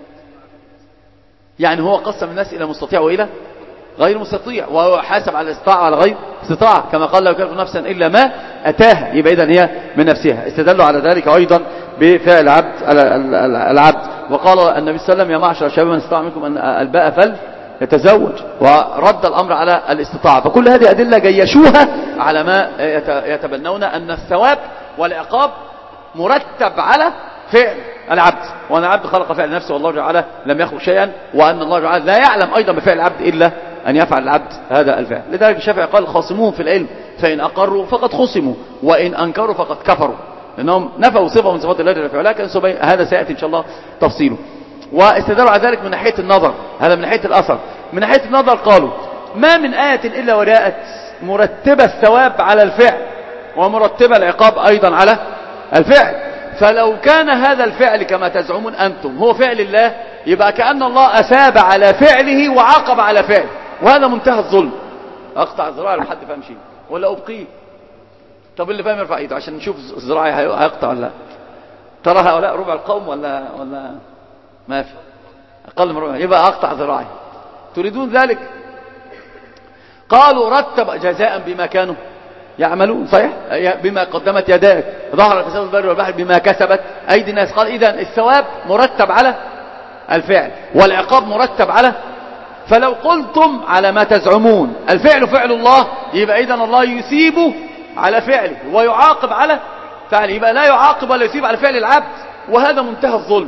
يعني هو قسم الناس الى مستطيع والى غير مستطيع، وهو حاسب على الاستطاعة وعلى غير استطاعة، كما قال لا يكلف نفسا إلا ما أتاها. يبقى إذن هي من نفسها. استدلوا على ذلك أيضا بفعل العبد العبد. وقال النبي صلى الله عليه وسلم يا معشر الشباب من استطاع منكم أن الباء فل يتزوج، ورد الأمر على الاستطاعة. فكل هذه أدلة جيشوها على ما يتبنون أن الثواب والعقاب مرتب على فعل العبد، وأن العبد خلق فعل نفسه والله تعالى لم يخلق شيئا، وأن الله تعالى لا يعلم أيضا بفعل العبد إلا أن يفعل العبد هذا الفعل. لذلك الشافعي قال خاصموهم في العلم فإن أقروا فقد خصموا وإن أنكروا فقد كفروا، لأنهم نفوا صفة من صفات الله جل في علاه، كان هذا سيأتي إن شاء الله تفصيله. واستدلوا على ذلك من ناحية النظر، هذا من ناحية الأثر. من ناحية النظر قالوا ما من آية إلا وجاءت مرتبة الثواب على الفعل ومرتبة العقاب أيضا على الفعل، فلو كان هذا الفعل كما تزعمون أنتم هو فعل الله يبقى كأن الله أثاب على فعله وعاقب على فعله، وهذا منتهى الظلم. أقطع الزراعة لحد فهم شيء ولا أبقيه؟ طب اللي فاهم يرفع ايده عشان نشوف الزراعي هيقطع ولا لا. ترى هؤلاء ربع القوم ولا ولا ما في أقل من ربع، يبقى أقطع ذراعي. تريدون ذلك؟ قالوا رتب جزاء بما كانوا يعملون، صحيح، بما قدمت يداك ظهر الفساد البر والبحر بما كسبت أيدي الناس. قال إذن الثواب مرتب على الفعل والعقاب مرتب على، فلو قلتم على ما تزعمون الفعل فعل الله يبقى إذن الله يثيب على فعله ويعاقب على فعله، يبقى لا يعاقب ولا يثيب على فعل العبد، وهذا منتهى الظلم.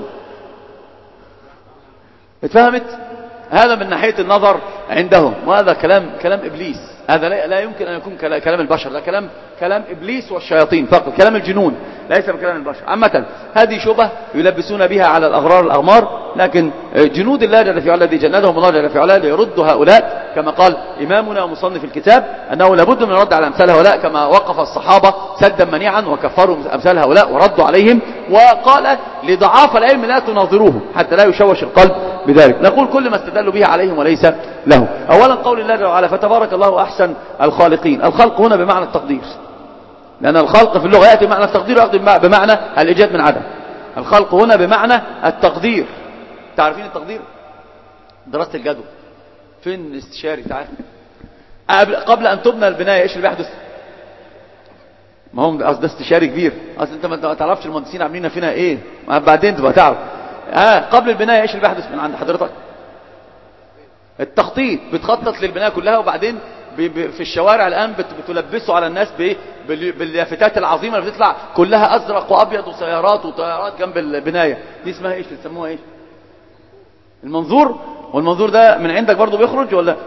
اتفهمت؟ هذا من ناحية النظر عندهم، وهذا كلام كلام إبليس، هذا لا يمكن أن يكون كلام البشر، ده كلام كلام إبليس والشياطين فقط، كلام الجنون ليس بكلام البشر. عامة هذه شبهة يلبسون بها على الأغرار الأغمار، لكن جنود الله جل في علاه الذي جندهم الله جل في علاه ليرد هؤلاء، كما قال إمامنا ومصنف الكتاب أنه لابد من الرد على أمثال هؤلاء، كما وقف الصحابة سدا منيعا وكفروا أمثال هؤلاء وردوا عليهم، وقال لضعاف العلم لا تناظروه حتى لا يشوش القلب بذلك. نقول كل ما استدلوا به عليهم وليس له. أولا قول الله جل وعلا فتبارك الله أحسن الخالقين. الخلق هنا بمعنى التقدير، لأن الخلق في اللغة يأتي بمعنى التقدير ويأتي بمعنى الإيجاد من عدم. الخلق هنا بمعنى التقدير. تعرفين التقدير؟ دراسة الجدوى. فين الاستشاري؟ تعرف قبل أن تبنى البناية إيش اللي بيحدث؟ ما هم ده استشاري كبير، أصل أنت ما تعرفش المهندسين عاملين فينا إيه، بعدين تبقى تعرف. آه قبل البناية إيش اللي بيحدث من عند حضرتك؟ التخطيط، بتخطط للبناية كلها، وبعدين في الشوارع الآن بتلبسوا على الناس باللافتات العظيمة اللي بتطلع كلها أزرق وأبيض وسيارات وطيارات جنب البناية دي، اسمها إيش؟ بتسموها إيش؟ المنظور. والمنظور ده من عندك برضو بيخرج ولا؟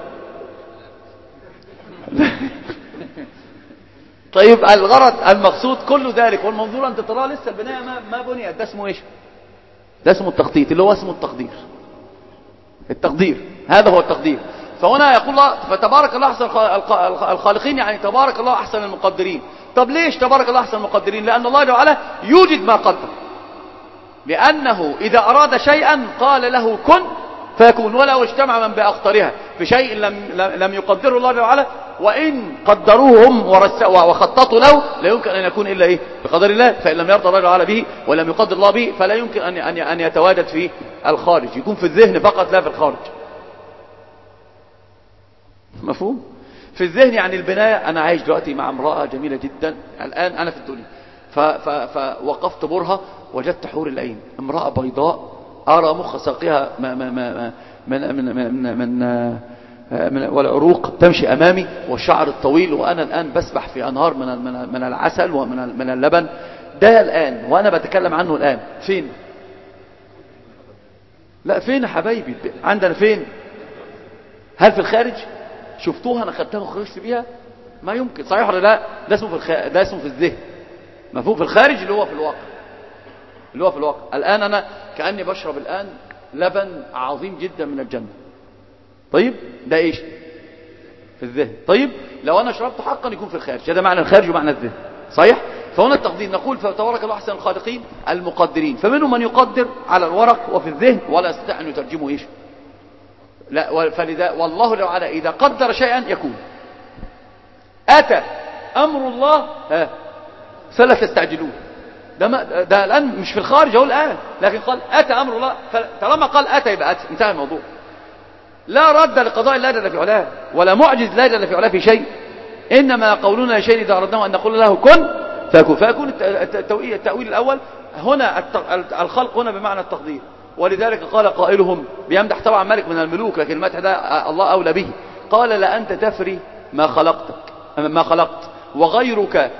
طيب الغرض المقصود كل ذلك، والمنظور أنت تراه لسه البناية ما, ما بنيت، ده اسمه إيش؟ ده اسمه التخطيط، اللي هو اسمه التقدير. التقدير هذا هو التقدير. فهنا يقول الله فتبارك الله أحسن الخالقين، يعني تبارك الله أحسن المقدرين. طب ليش تبارك الله أحسن المقدرين؟ لأن الله جل وعلا يوجد ما قدر، لأنه إذا أراد شيئا قال له كن فيكون، ولو اجتمع من بأخطرها في شيء لم لم يقدره الله جل وعلا، وإن قدروه هم وخططوا له لا يمكن أن يكون إلا إيه؟ بقدر الله. فإن لم يرضى الله جل وعلا به ولم يقدر الله به فلا يمكن أن أن يتواجد في الخارج، يكون في الذهن فقط لا في الخارج. مفهوم؟ في الذهن يعني البناية. أنا عايش دلوقتي مع امرأة جميلة جدا، الآن أنا في الدنيا فوقفت برها وجدت حور العين، امرأة بيضاء أرى مخ ساقها من من من من من من والعروق تمشي أمامي والشعر الطويل، وأنا الآن بسبح في أنهار من من من العسل ومن من اللبن. ده الآن وأنا بتكلم عنه الآن فين؟ لا فين يا حبايبي؟ عندنا فين؟ هل في الخارج؟ شفتوها انا خدتها وخرجت بيها؟ ما يمكن، صحيح ولا لا؟ ده اسمه في الخ... ده اسمه في الذهن. مفهوم؟ في الخارج اللي هو في الواقع، اللي هو في الواقع. الان انا كاني بشرب الان لبن عظيم جدا من الجنه. طيب ده ايش؟ في الذهن. طيب لو انا شربته حقا يكون في الخارج، هذا معنى الخارج ومعنى الذهن، صحيح؟ فهنا التقدير. نقول فتبارك الله احسن الخالقين المقدرين، فمنهم من يقدر على الورق وفي الذهن ولا يستطيع ان يترجمه ايش؟ لا. فلذا والله لو على إذا قدر شيئا يكون. أتى أمر الله ها فلا تستعجلوه. ده, ما ده الآن مش في الخارج هو الآن، لكن قال أتى أمر الله، طالما قال أتى يبقى أتى، انتهى الموضوع. لا رد لقضاء الله جل في علاه ولا معجز الله جل في علاه في شيء، إنما قولنا لشيء إذا أردناه أن نقول له كن فيكون. فيكون التأويل الأول هنا الخلق هنا بمعنى التقدير، ولذلك قال قائلهم بيمدح طبعا ملك من الملوك، لكن المدح ده الله أولى به، قال لأنت تفري ما خلقتك ما خلقت وغيرك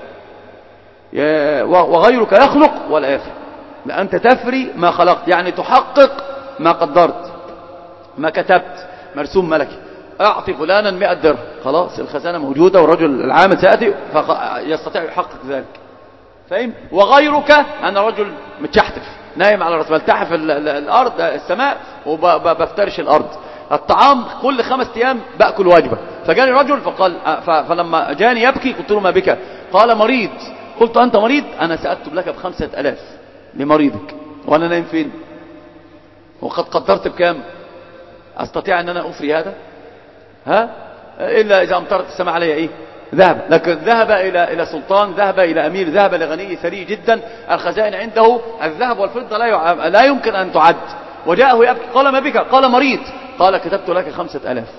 وغيرك يخلق ولا يفري. لأنت تفري ما خلقت يعني تحقق ما قدرت، ما كتبت مرسوم ملكي، أعطي فلانا مئة درهم، خلاص الخزانة موجودة والرجل العامل سيأتي فيستطيع يحقق ذلك، فاهم؟ وغيرك أنا رجل متشحتف نايم على رأس بلتحف الأرض السماء وبفترش الأرض، الطعام كل خمس أيام بأكل وجبة، فجاني رجل فقال فلما جاني يبكي قلت له ما بك؟ قال مريض. قلت أنت مريض؟ أنا سأكتب لك بخمسة ألاف لمريضك وأنا نايم فين؟ وقد قدرت بكام؟ أستطيع أن أنا أفري هذا؟ ها؟ إلا إذا أمطرت السماء علي إيه؟ ذهب. لكن ذهب إلى إلى سلطان، ذهب إلى أمير، ذهب لغني ثري جدا، الخزائن عنده الذهب والفضة لا لا يمكن أن تعد، وجاءه يبكي قال ما بك؟ قال مريض. قال كتبت لك خمسة ألاف.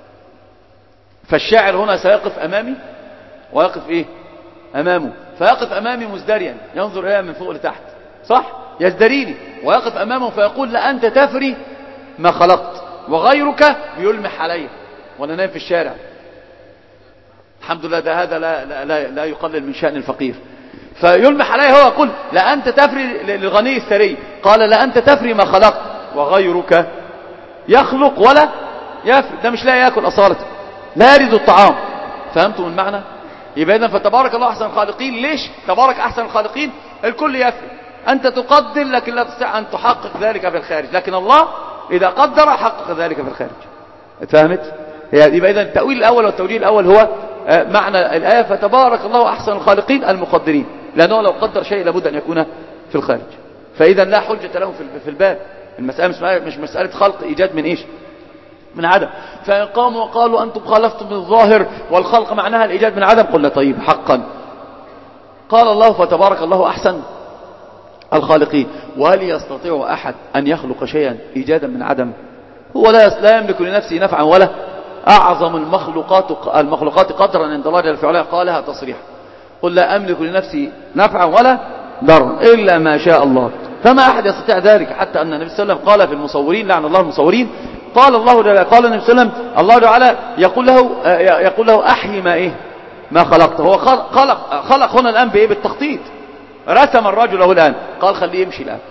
فالشاعر هنا سيقف أمامي ويقف إيه؟ أمامه، فيقف أمامي مزدريا ينظر إليه من فوق لتحت، صح؟ يزدريني ويقف أمامه فيقول لا أنت تفري ما خلقت وغيرك بيلمح علي وأنا نايم في الشارع. الحمد لله ده هذا لا, لا, لا, لا يقلل من شأن الفقير. فيلمح عليه هو يقول لا أنت تفري للغني الثري، قال لا أنت تفري ما خلقت وغيرك يخلق ولا يفري. ده مش لا يأكل أصالة، لا يريد الطعام. فهمتم المعنى؟ يبقى إذن فتبارك الله أحسن الخالقين. ليش تبارك أحسن الخالقين؟ الكل يفري، أنت تقدر لكن لا تستطيع أن تحقق ذلك في الخارج، لكن الله إذا قدر حقق ذلك في الخارج. اتفهمت؟ يبقى إذن التأويل الأول والتوجيه الأول هو معنى الآية فتبارك الله أحسن الخالقين المقدرين، لأنه لو قدر شيء لابد أن يكون في الخارج، فإذا لا حجة له في الباب. المسألة مش مسألة خلق إيجاد من إيش؟ من عدم. فإن قاموا وقالوا أنتم خالفتم بالظاهر والخلق معناها الإيجاد من عدم، قلنا طيب حقا. قال الله فتبارك الله أحسن الخالقين. وهل يستطيع أحد أن يخلق شيئا إيجادا من عدم؟ هو لا يملك لنفسه نفعا ولا أعظم المخلوقات المخلوقات قدرا عند الله جل في علاه قالها تصريحا، قل لا أملك لنفسي نفعا ولا ضرا إلا ما شاء الله. فما أحد يستطيع ذلك، حتى أن النبي صلى الله عليه وسلم قال في المصورين لعن الله المصورين، قال الله جل قال النبي صلى الله عليه وسلم الله تعالى يقول له يقول له أحيي ما إيه ما خلقت. هو خلق خلق هنا الآن بإيه؟ بالتخطيط. رسم الرجل له الآن قال خليه يمشي الآن.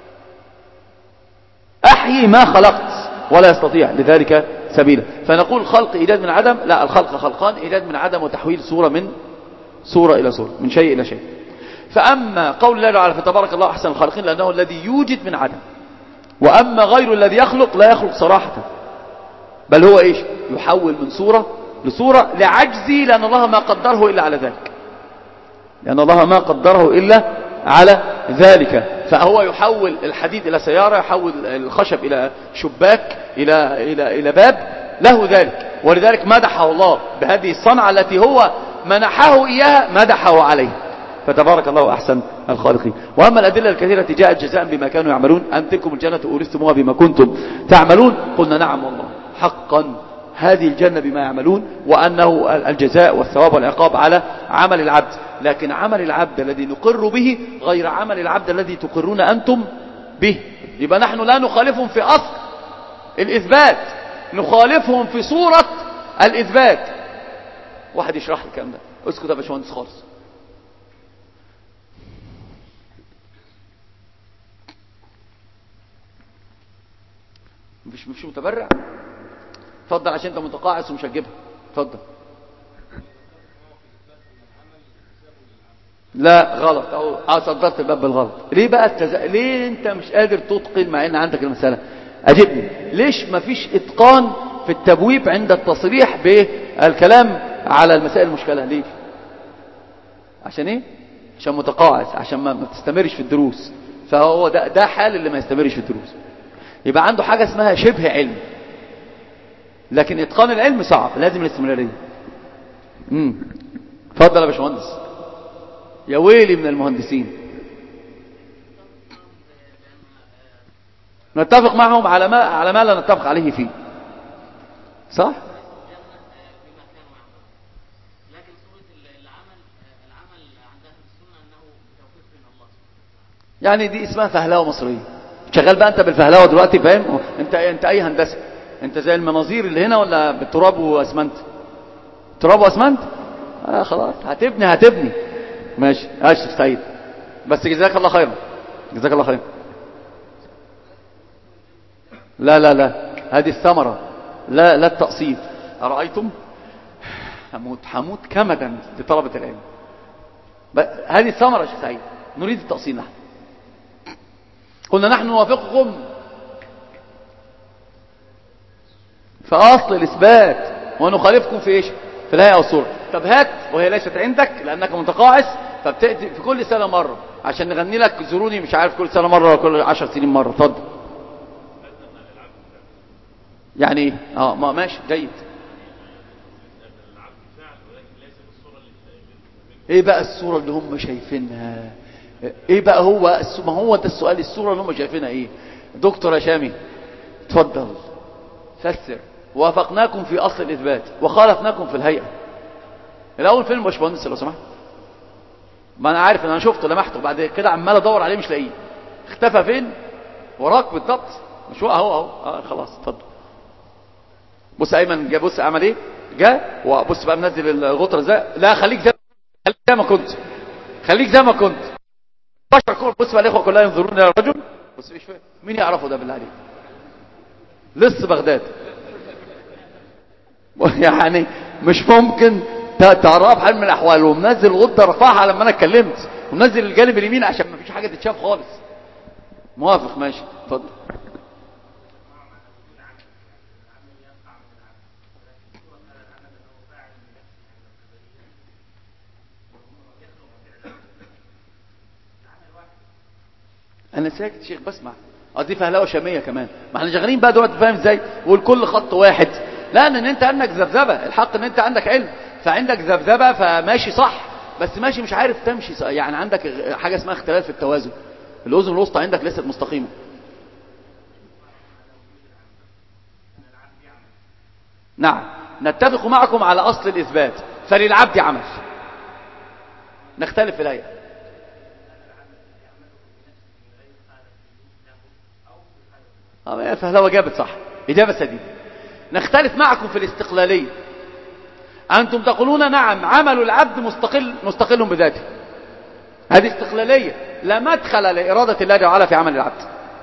أحيي ما خلقت ولا يستطيع لذلك سبيلا. فنقول خلق إيجاد من عدم؟ لا، الخلق خلقان، إيجاد من عدم وتحويل صورة من صورة إلى صورة، من شيء إلى شيء. فأما قول الله تعالى فتبارك الله أحسن الخالقين لأنه الذي يوجد من عدم، وأما غير الذي يخلق لا يخلق صراحة، بل هو إيش؟ يحول من صورة لصورة لعجزي، لأن الله ما قدره إلا على ذلك، لأن الله ما قدره إلا على ذلك. فهو يحول الحديد إلى سيارة، يحول الخشب إلى شباك، إلى, إلى, إلى باب، له ذلك. ولذلك مدحه الله بهذه الصنعة التي هو منحه إياها، مدحه عليه. فتبارك الله أحسن الخالقين. وأما الأدلة الكثيرة جاءت جزاء بما كانوا يعملون، أم تلكم الجنة أورثتموها بما كنتم تعملون، قلنا نعم والله حقا هذه الجنة بما يعملون، وأنه الجزاء والثواب والعقاب على عمل العبد. لكن عمل العبد الذي نقر به غير عمل العبد الذي تقرون أنتم به. يبقى نحن لا نخالفهم في أصل الإثبات، نخالفهم في صورة الإثبات. واحد يشرح لي الكلام ده. اسكت يا باشمهندس خالص. مش مش متبرع. اتفضل عشان انت متقاعس ومش هتجيبها. اتفضل. لا غلط، او اه صدرت الباب بالغلط. ليه بقى التز... ليه انت مش قادر تتقن مع ان عندك المسألة؟ اجبني ليش ما فيش اتقان في التبويب عند التصريح بالكلام على المسائل المشكلة؟ ليه؟ عشان ايه؟ عشان متقاعس، عشان ما تستمرش في الدروس. فهو ده ده حال اللي ما يستمرش في الدروس. يبقى عنده حاجة اسمها شبه علم، لكن اتقان العلم صعب، لازم الاستمرارية. امم اتفضل يا باشمهندس. يا ويلي من المهندسين. نتفق معهم على ما على ما لا نتفق عليه فيه، صح؟ لكن صورة العمل العمل عند أهل السنة أنه بتوفيق من الله. يعني دي اسمها فهلاوة مصرية، مش شغال بقى انت بالفهلاوه دلوقتي، فاهم؟ انت انت اي هندسه؟ انت زي المناظير اللي هنا ولا بالتراب واسمنت؟ تراب واسمنت. اه خلاص هتبني هتبني ماشي. اشرف سعيد، بس جزاك الله خيرا، جزاك الله خيرا. لا لا لا، هذه الثمرة، لا لا التقسيط. أرأيتم؟ هموت هموت كمدا لطلبة العلم. هذه الثمرة يا شيخ سعيد، نريد التقسيط نحن. قلنا نحن نوافقكم في أصل الإثبات ونخالفكم في إيش؟ في الهيئة والصورة. طب هات وهي ليست عندك لأنك متقاعس، فبتأتي في كل سنة مرة عشان نغني لك زوروني مش عارف كل سنة مرة ولا كل عشر سنين مرة. اتفضل. يعني ايه؟ اه ما ماشي جيد. ايه بقى الصورة اللي هم شايفينها؟ ايه بقى هو ما هو ده السؤال، الصورة اللي هم شايفينها ايه؟ دكتور هشامي اتفضل فسر. وافقناكم في اصل الاثبات وخالفناكم في الهيئة. الاول فين باشمهندس لو سمحت؟ ما انا عارف ان انا شفته لمحته، بعد كده عمال ادور عليه مش لاقيه. اختفى فين؟ وراك بالضبط. مش هو اهو اهو. اه خلاص اتفضل. بص ايمن جه، بص عمل ايه؟ جه وبص بقى منزل الغطره ازاي. لا خليك زي خليك زي ما كنت، خليك زي ما كنت. بشر كل بص بقى الاخوه كلها ينظرون الى الرجل. بص مش فاهم مين يعرفه ده بالله عليك؟ لص بغداد. يعني مش ممكن تعرفها بحال من الاحوال. ومنزل الغطه رفعها لما انا اتكلمت، ومنزل الجانب اليمين عشان ما فيش حاجه تتشاف خالص. موافق ماشي اتفضل. انا ساكت شيخ بسمع. اه دي فهلاوه شاميه كمان، ما احنا شغالين بقى دلوقتي فاهم ازاي؟ والكل خط واحد. لا ان انت عندك ذبذبه، الحق ان انت عندك علم فعندك ذبذبه فماشي صح، بس ماشي مش عارف تمشي صح. يعني عندك حاجه اسمها اختلال في التوازن، الاذن الوسطى عندك ليست مستقيمه. نعم نتفق معكم على اصل الاثبات، فللعبد عمل. نختلف في الايه. اه فهلاوه جابت صح، اجابه سديده. نختلف معكم في الاستقلاليه. أنتم تقولون نعم عمل العبد مستقل مستقل بذاته، هذه استقلالية، لا مدخل لإرادة الله تعالى في عمل العبد،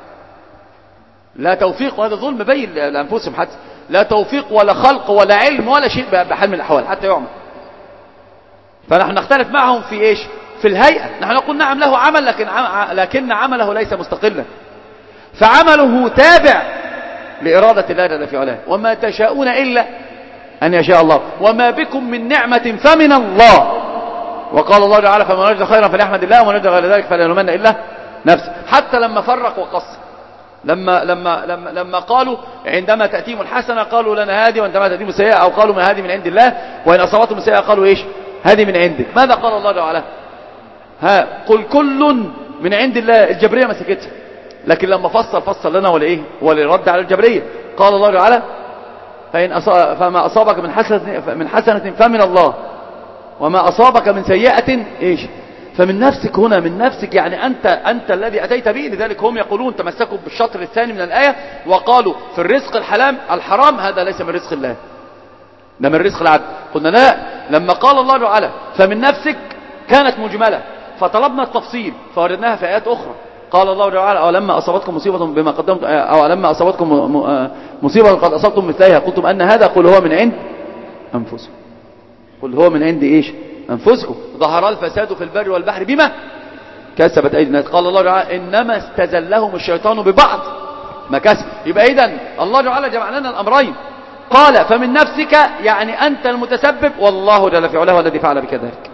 لا توفيق، وهذا ظلم بين لأنفسهم حتى، لا توفيق ولا خلق ولا علم ولا شيء بحال من الأحوال حتى يعمل. فنحن نختلف معهم في إيش؟ في الهيئة. نحن نقول نعم له عمل، لكن لكن عمله ليس مستقلا، فعمله تابع لإرادة الله جل في علاه. وما تشاءون إلا أن يشاء الله، وما بكم من نعمة فمن الله. وقال الله تعالى فمن وجد خيرا فليحمد الله ومن وجد غير ذلك فلا يلومن إلا نفسه. حتى لما فرق وقص، لما لما لما لما قالوا عندما تأتيهم الحسنة قالوا لنا هذه، وعندما تأتيهم السيئة أو قالوا ما هذه من عند الله، وإن أصابتهم السيئة قالوا إيش؟ هذه من عندك. ماذا قال الله تعالى؟ ها قل كل من عند الله. الجبرية ما سكتش، لكن لما فصل فصل لنا ولا إيه؟ ولرد على الجبرية. قال الله تعالى فإن أصاب فما أصابك من حسنة من حسنة فمن الله، وما أصابك من سيئة إيش؟ فمن نفسك. هنا من نفسك يعني أنت أنت الذي أتيت به. لذلك هم يقولون تمسكوا بالشطر الثاني من الآية وقالوا في الرزق الحلال الحرام هذا ليس من رزق الله، ده من رزق العبد. قلنا لا، لما قال الله تعالى فمن نفسك كانت مجملة، فطلبنا التفصيل فوردناها في آيات أخرى. قال الله تعالى أولما أصابتكم مصيبة بما قدمت أو لما أصابتكم مصيبة قد أصبتم مثلها قلتم أن هذا، قل هو من عند أنفسكم. قل هو من عند إيش؟ أنفسكم. ظهر الفساد في البر والبحر بما كسبت أيدي الناس. قال الله تعالى إنما استزلهم الشيطان ببعض ما كسب. يبقى إذن الله تعالى جمع لنا الأمرين. قال فمن نفسك يعني أنت المتسبب، والله جل في علاه الذي فعل بك ذلك.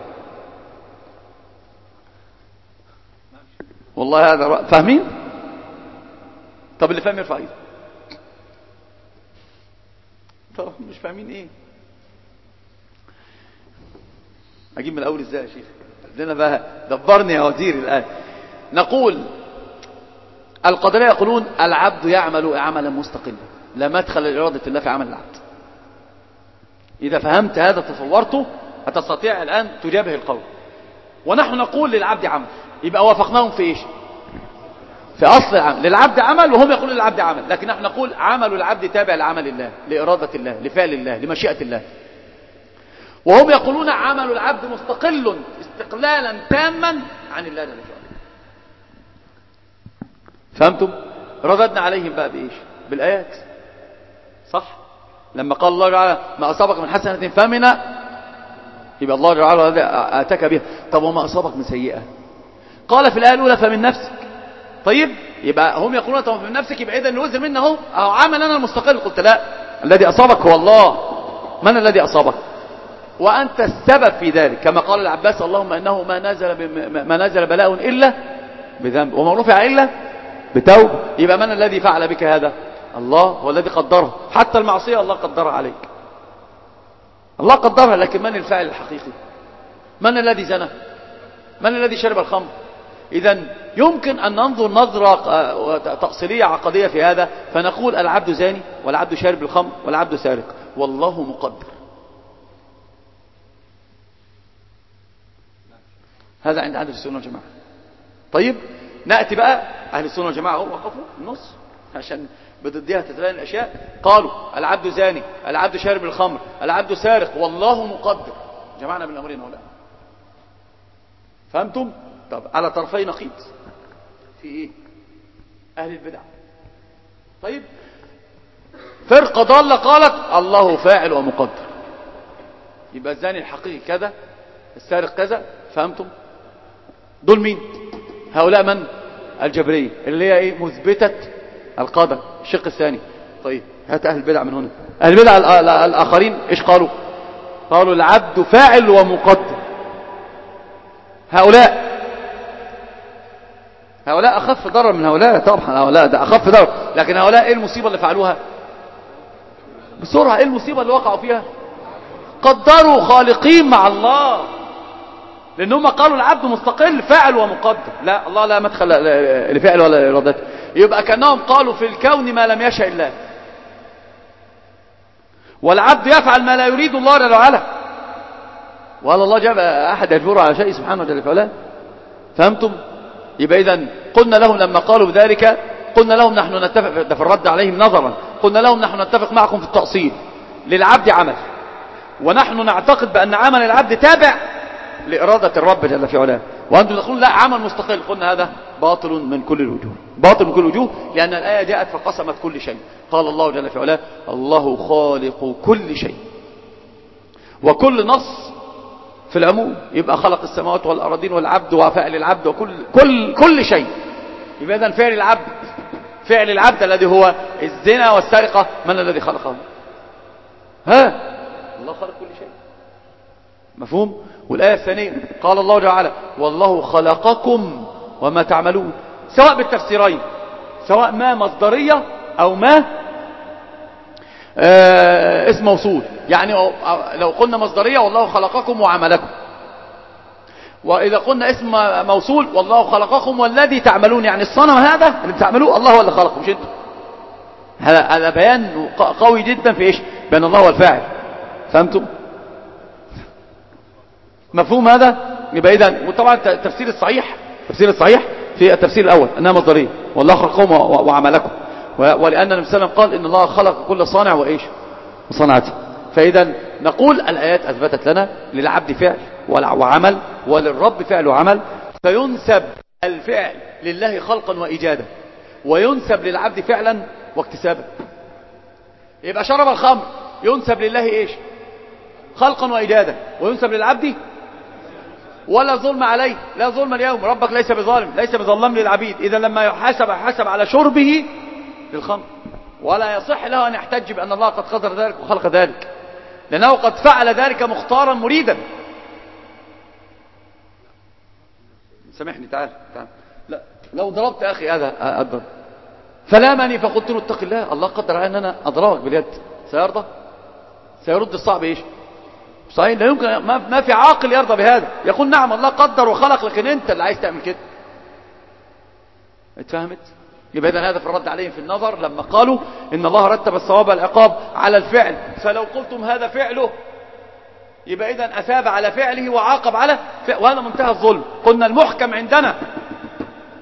والله هذا رأ... فاهمين؟ طب اللي فاهم يرفع ايده. طب مش فاهمين ايه؟ اجيب من الاول ازاي يا شيخ؟ لنا بقى دبرني يا وزير الان. نقول القدرية يقولون العبد يعمل عملا مستقلا، لا مدخل لإرادة الله في عمل العبد. إذا فهمت هذا تصورته هتستطيع الآن تجابه القول. ونحن نقول للعبد عمل، يبقى وافقناهم في ايش؟ في أصل العمل للعبد عمل، وهم يقولون للعبد عمل، لكن نحن نقول عمل العبد تابع لعمل الله، لإرادة الله، لفعل الله، لمشيئة الله. وهم يقولون عمل العبد مستقل استقلالا تاما عن الله جل وعلا. فهمتم؟ رددنا عليهم بقى بإيش؟ بالآيات. صح؟ لما قال الله تعالى ما أصابك من حسنة فمن، يبقى الله تعالى آتاك بها. طب وما أصابك من سيئة؟ قال في الآية الأولى فمن نفسك. طيب يبقى هم يقولون طب من نفسك، يبقى إذا الوزر منه هو أو عمل أنا المستقل. قلت لا، الذي أصابك هو الله. من الذي أصابك؟ وأنت السبب في ذلك، كما قال العباس اللهم إنه ما نزل ما نزل بلاء إلا بذنب وما رفع إلا بتوبة. يبقى من الذي فعل بك هذا؟ الله هو الذي قدره. حتى المعصية الله قدرها عليك، الله قدرها، لكن من الفاعل الحقيقي؟ من الذي زنى؟ من الذي شرب الخمر؟ إذن يمكن أن ننظر نظرة تأصيلية عقدية في هذا، فنقول العبد زاني والعبد شارب الخمر والعبد سارق، والله مقدر. هذا عند أهل السنة والجماعة. طيب نأتي بقى أهل السنة والجماعة هم وقفوا النص عشان بضدها تتبين الأشياء. قالوا العبد زاني، العبد شارب الخمر، العبد سارق، والله مقدر. جمعنا بين الأمرين ولا؟ فهمتم؟ طب على طرفي نقيض في إيه؟ أهل البدع. طيب فرقة ضالة قالت الله فاعل ومقدر، يبقى الزاني الحقيقي كذا، السارق كذا. فهمتم؟ دول مين؟ هؤلاء من؟ الجبرية اللي هي ايه؟ مثبتة القدر، الشق الثاني. طيب هات اهل البدع من هنا. اهل البدع الاخرين ايش قالوا؟ قالوا العبد فاعل ومقدر. هؤلاء هؤلاء اخف ضرر من هؤلاء طبعا، هؤلاء ده اخف ضرر، لكن هؤلاء ايه المصيبة اللي فعلوها؟ بسرعة ايه المصيبة اللي وقعوا فيها؟ قدروا خالقين مع الله، لأنهم قالوا العبد مستقل فاعل ومقدر. لا، الله لا مدخل لفعل ولا إرادته. يبقى كأنهم قالوا في الكون ما لم يشاء الله، والعبد يفعل ما لا يريد الله جل وعلا، وهل الله جاب أحد يجبر على شيء سبحانه وتعالى فعلا؟ فهمتم؟ يبقى إذن قلنا لهم لما قالوا بذلك، قلنا لهم نحن نتفق ده في الرد عليهم نظرا، قلنا لهم نحن نتفق معكم في التأصيل، للعبد عمل، ونحن نعتقد بأن عمل العبد تابع لإرادة الرب جل في علاه، وأنتم تقولون لا عمل مستقل. قلنا هذا باطل من كل الوجوه، باطل من كل الوجوه، لأن الآية جاءت فقسمت كل شيء. قال الله جل في علاه الله خالق كل شيء، وكل نص في العموم يبقى خلق السماوات والأراضين والعبد وفعل العبد وكل كل كل شيء. يبقى إذن فعل العبد، فعل العبد الذي هو الزنا والسرقة، من الذي خلقه؟ ها؟ الله خلق كل شيء. مفهوم؟ والآية الثانية قال الله تعالى والله خلقكم وما تعملون، سواء بالتفسيرين، سواء ما مصدرية أو ما آه اسم موصول. يعني لو قلنا مصدرية والله خلقكم وعملكم، وإذا قلنا اسم موصول والله خلقكم والذي تعملون، يعني الصنم هذا اللي بتعملوه الله هو اللي خلقه مش انتم. هذا بيان قوي جدا في ايش؟ بأن الله هو الفاعل. فهمتم؟ مفهوم هذا؟ يبقى إذن، وطبعا التفسير الصحيح، التفسير الصحيح في التفسير الأول أنها مصدرية والله خلقكم وعملكم، ولأن النبي صلى الله عليه وسلم قال إن الله خلق كل صانع وإيش؟ وصنعته. فإذا نقول الآيات أثبتت لنا للعبد فعل وعمل، وللرب فعل وعمل، فينسب الفعل لله خلقا وإيجادا، وينسب للعبد فعلا واكتسابا. يبقى شرب الخمر ينسب لله إيش؟ خلقا وإيجادا، وينسب للعبد ولا ظلم عليه، لا ظلم اليوم، ربك ليس بظالم، ليس بظلم للعبيد. إذا لما يحاسب حسب على شربه للخمر، ولا يصح له أن يحتج بأن الله قد قدر ذلك وخلق ذلك، لأنه قد فعل ذلك مختارا مريدا. سامحني تعال تعال، لا لو ضربت أخي هذا أضرب، فلامني فقلت له اتق الله، الله قدر على أن أنا أضربك باليد، سيرضى؟ سيرد الصعب إيش؟ صحيح لا يمكن، ما في عاقل يرضى بهذا، يقول نعم الله قدر وخلق لكن انت اللي عايز تعمل كده. اتفهمت؟ يبقى هذا في الرد عليهم في النظر لما قالوا ان الله رتب الثواب والعقاب على الفعل، فلو قلتم هذا فعله يبقى اذا اثاب على فعله وعاقب على فعل، وهذا منتهى الظلم. قلنا المحكم عندنا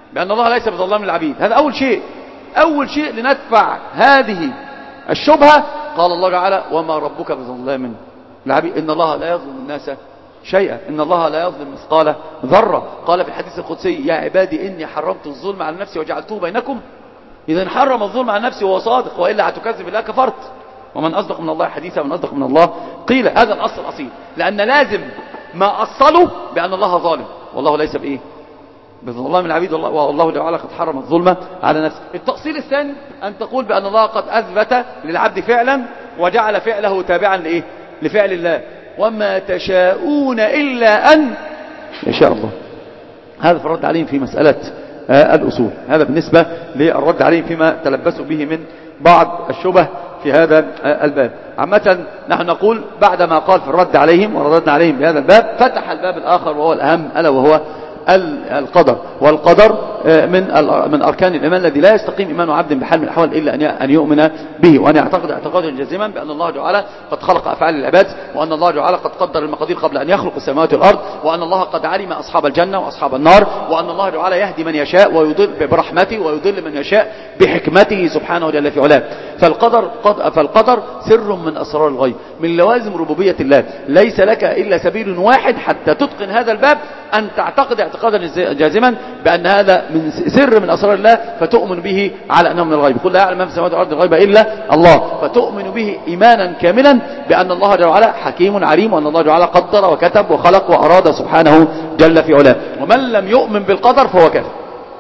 بأن الله ليس بظلام للعبيد. هذا أول شيء. أول شيء لندفع هذه الشبهة قال الله تعالى وما ربك بظلام للعبيد إن الله لا يظلم الناس شيئا إن الله لا يظلم مثقال ذرة. قال في الحديث القدسي يا عبادي إني حرمت الظلم على نفسي وجعلته بينكم. إذا حرم الظلم على نفسه وهو صادق وإلا هتكذب الله كفرت. ومن أصدق من الله حديثا ومن أصدق من الله قيل. هذا الأصل الأصيل لأن لازم ما أصله بأن الله ظالم والله ليس بإيه بظلام العبيد والله تعالى قد حرم الظلم على نفسه. التأصيل الثاني أن تقول بأن الله قد أثبت للعبد فعلا وجعل فعله تابعا لإيه لفعل الله وما تشاءون إلا أن يشاء الله. هذا فرد عليهم في مسألة الأصول. هذا بالنسبة للرد عليهم فيما تلبسوا به من بعض الشبه في هذا الباب. عامة نحن نقول بعدما قال في الرد عليهم ورددنا عليهم بهذا الباب فتح الباب الآخر وهو الأهم ألا وهو القدر. والقدر من من أركان الإيمان الذي لا يستقيم إيمان عبد بحال من الأحوال إلا أن يؤمن به وأن يعتقد اعتقادا جازما بأن الله تعالى قد خلق أفعال العباد وأن الله تعالى قد قدر المقادير قبل أن يخلق السماوات والأرض وأن الله قد علم أصحاب الجنة وأصحاب النار وأن الله تعالى يهدي من يشاء ويضل برحمته ويضل من يشاء بحكمته سبحانه جل في علاه. فالقدر فالقدر سر من أسرار الغيب من لوازم ربوبية الله. ليس لك إلا سبيل واحد حتى تتقن هذا الباب أن تعتقد اعتقادا جازما بأن هذا من سر من أسرار الله فتؤمن به على أنه من الغيب. قل لا يعلم ما في السماوات والأرض الغيب إلا الله. فتؤمن به إيمانا كاملا بأن الله جل وعلا حكيم عليم وأن الله جل وعلا قدر وكتب وخلق وأراد سبحانه جل في علاه. ومن لم يؤمن بالقدر فهو كافر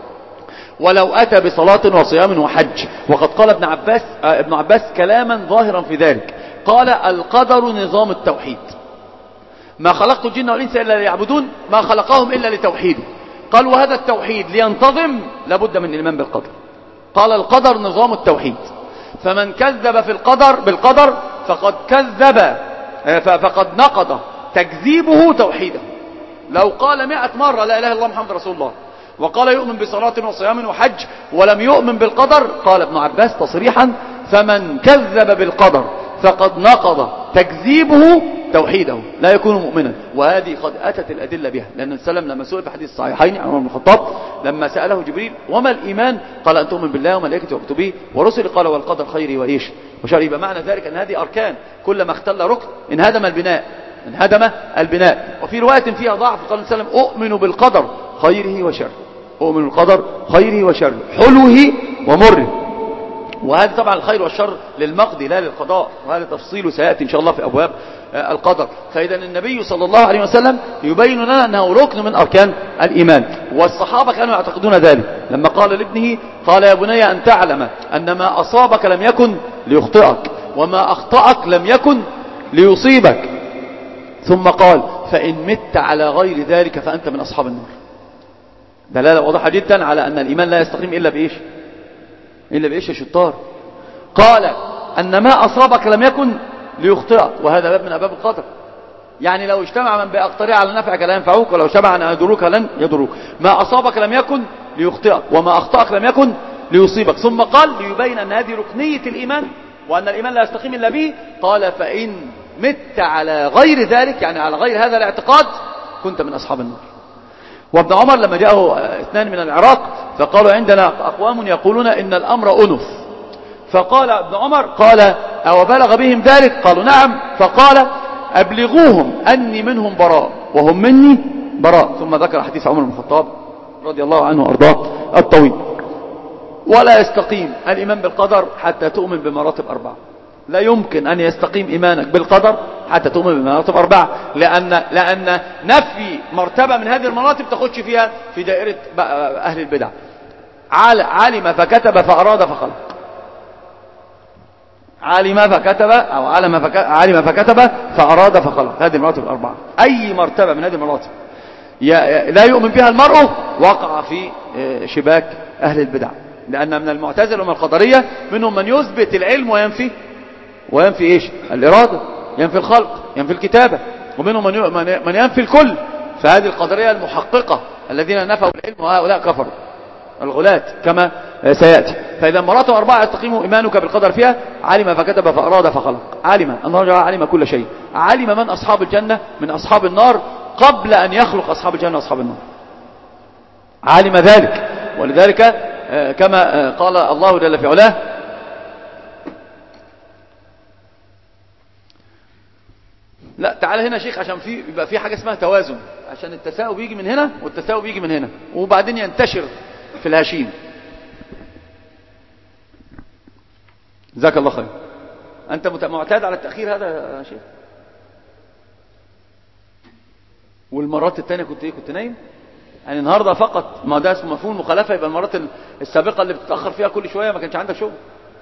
ولو أتى بصلاة وصيام وحج. وقد قال ابن عباس ابن عباس كلاما ظاهرا في ذلك قال القدر نظام التوحيد ما خلقت الجن والإنس إلا ليعبدون ما خلقهم إلا لتوحيده. قال وهذا التوحيد لينتظم لابد من الإيمان بالقدر. قال القدر نظام التوحيد فمن كذب في القدر بالقدر فقد كذب فقد نقض تكذيبه توحيده. لو قال مئة مرة لا إله إلا الله محمد رسول الله وقال يؤمن بصلاة وصيام وحج ولم يؤمن بالقدر قال ابن عباس تصريحا فمن كذب بالقدر فقد نقض تكذيبه توحيده لا يكون مؤمنا. وهذه قد أتت الأدلة بها لأن السلام لما سئل في حديث الصحيحين عن عمر بن الخطاب لما سأله جبريل وما الإيمان قال أن تؤمن بالله وملائكته وكتبه ورسله قال والقدر خيري وإيش وشر. يبقى معنى ذلك أن هذه أركان كلما اختل ركن انهدم البناء انهدم البناء. وفي رواية فيها ضعف قال السلام أؤمن بالقدر خيره وشره أؤمن بالقدر خيره وشره حلوه ومره. وهذا طبعا الخير والشر للمقضي لا للقضاء وهذا تفصيله سيأتي إن شاء الله في أبواب القدر. فإذا النبي صلى الله عليه وسلم يبين لنا أنه ركن من أركان الإيمان والصحابة كانوا يعتقدون ذلك لما قال لابنه قال يا بني أن تعلم أن ما أصابك لم يكن ليخطئك وما أخطأك لم يكن ليصيبك ثم قال فإن مت على غير ذلك فأنت من أصحاب النار. دلالة واضحة جدا على أن الإيمان لا يستقيم إلا بإيش إلا بإيش يا شطار. قال أن ما أصابك لم يكن ليخطئك وهذا باب من أبواب القدر. يعني لو اجتمع من بأقطرها على نفعك لا ينفعوك ولو اجتمع أن يضروك لن يضروك. ما أصابك لم يكن ليخطئك وما أخطأك لم يكن ليصيبك. ثم قال ليبين أن هذه ركنية الإيمان وأن الإيمان لا يستقيم إلا به قال فإن مت على غير ذلك يعني على غير هذا الاعتقاد كنت من أصحاب النار. وابن عمر لما جاءه اثنان من العراق فقالوا عندنا أقوام يقولون إن الأمر أنف فقال ابن عمر قال أو بلغ بهم ذلك قالوا نعم فقال أبلغوهم أني منهم براء وهم مني براء. ثم ذكر حديث عمر بن الخطاب رضي الله عنه وأرضاه الطويل. ولا يستقيم الإيمان بالقدر حتى تؤمن بمراتب أربعة. لا يمكن أن يستقيم إيمانك بالقدر حتى تؤمن بمراتب أربعة لأن, لأن نفي مرتبة من هذه المراتب تخش فيها في دائرة أهل البدع. علم فكتب فأراد فخلق علم فكتب أو علم, فك... علم فكتب فأراد فخلق. هذه المراتب الأربعة. أي مرتبة من هذه المراتب لا يؤمن بها المرء وقع في شباك أهل البدع. لأن من المعتزلة ومن القدرية منهم من يثبت العلم وينفي وينفي إيش الإرادة ينفي الخلق ينفي الكتابة ومنهم من ينفي الكل. فهذه القدرية المحققة الذين نفوا العلم وهؤلاء كفروا الغلاة كما سيأتي. فإذا مراتب أربعة يستقيم إيمانك بالقدر فيها علم فكتب فأراد فخلق. علم الله علم كل شيء. علم من أصحاب الجنة من أصحاب النار قبل أن يخلق أصحاب الجنة وأصحاب النار. علم ذلك ولذلك كما قال الله جل في علاه لا تعال هنا يا شيخ، عشان في يبقى في حاجة اسمها توازن، عشان التساؤل بيجي من هنا والتساؤل بيجي من هنا وبعدين ينتشر في الهشيم. جزاك الله خير. أنت معتاد على التأخير هذا يا شيخ؟ والمرات الثانية كنت ايه؟ كنت نايم يعني النهاردة فقط، ما ده اسمه مفهوم المخالفة. يبقى المرات السابقة اللي بتتأخر فيها كل شوية ما كانش عندك شغل.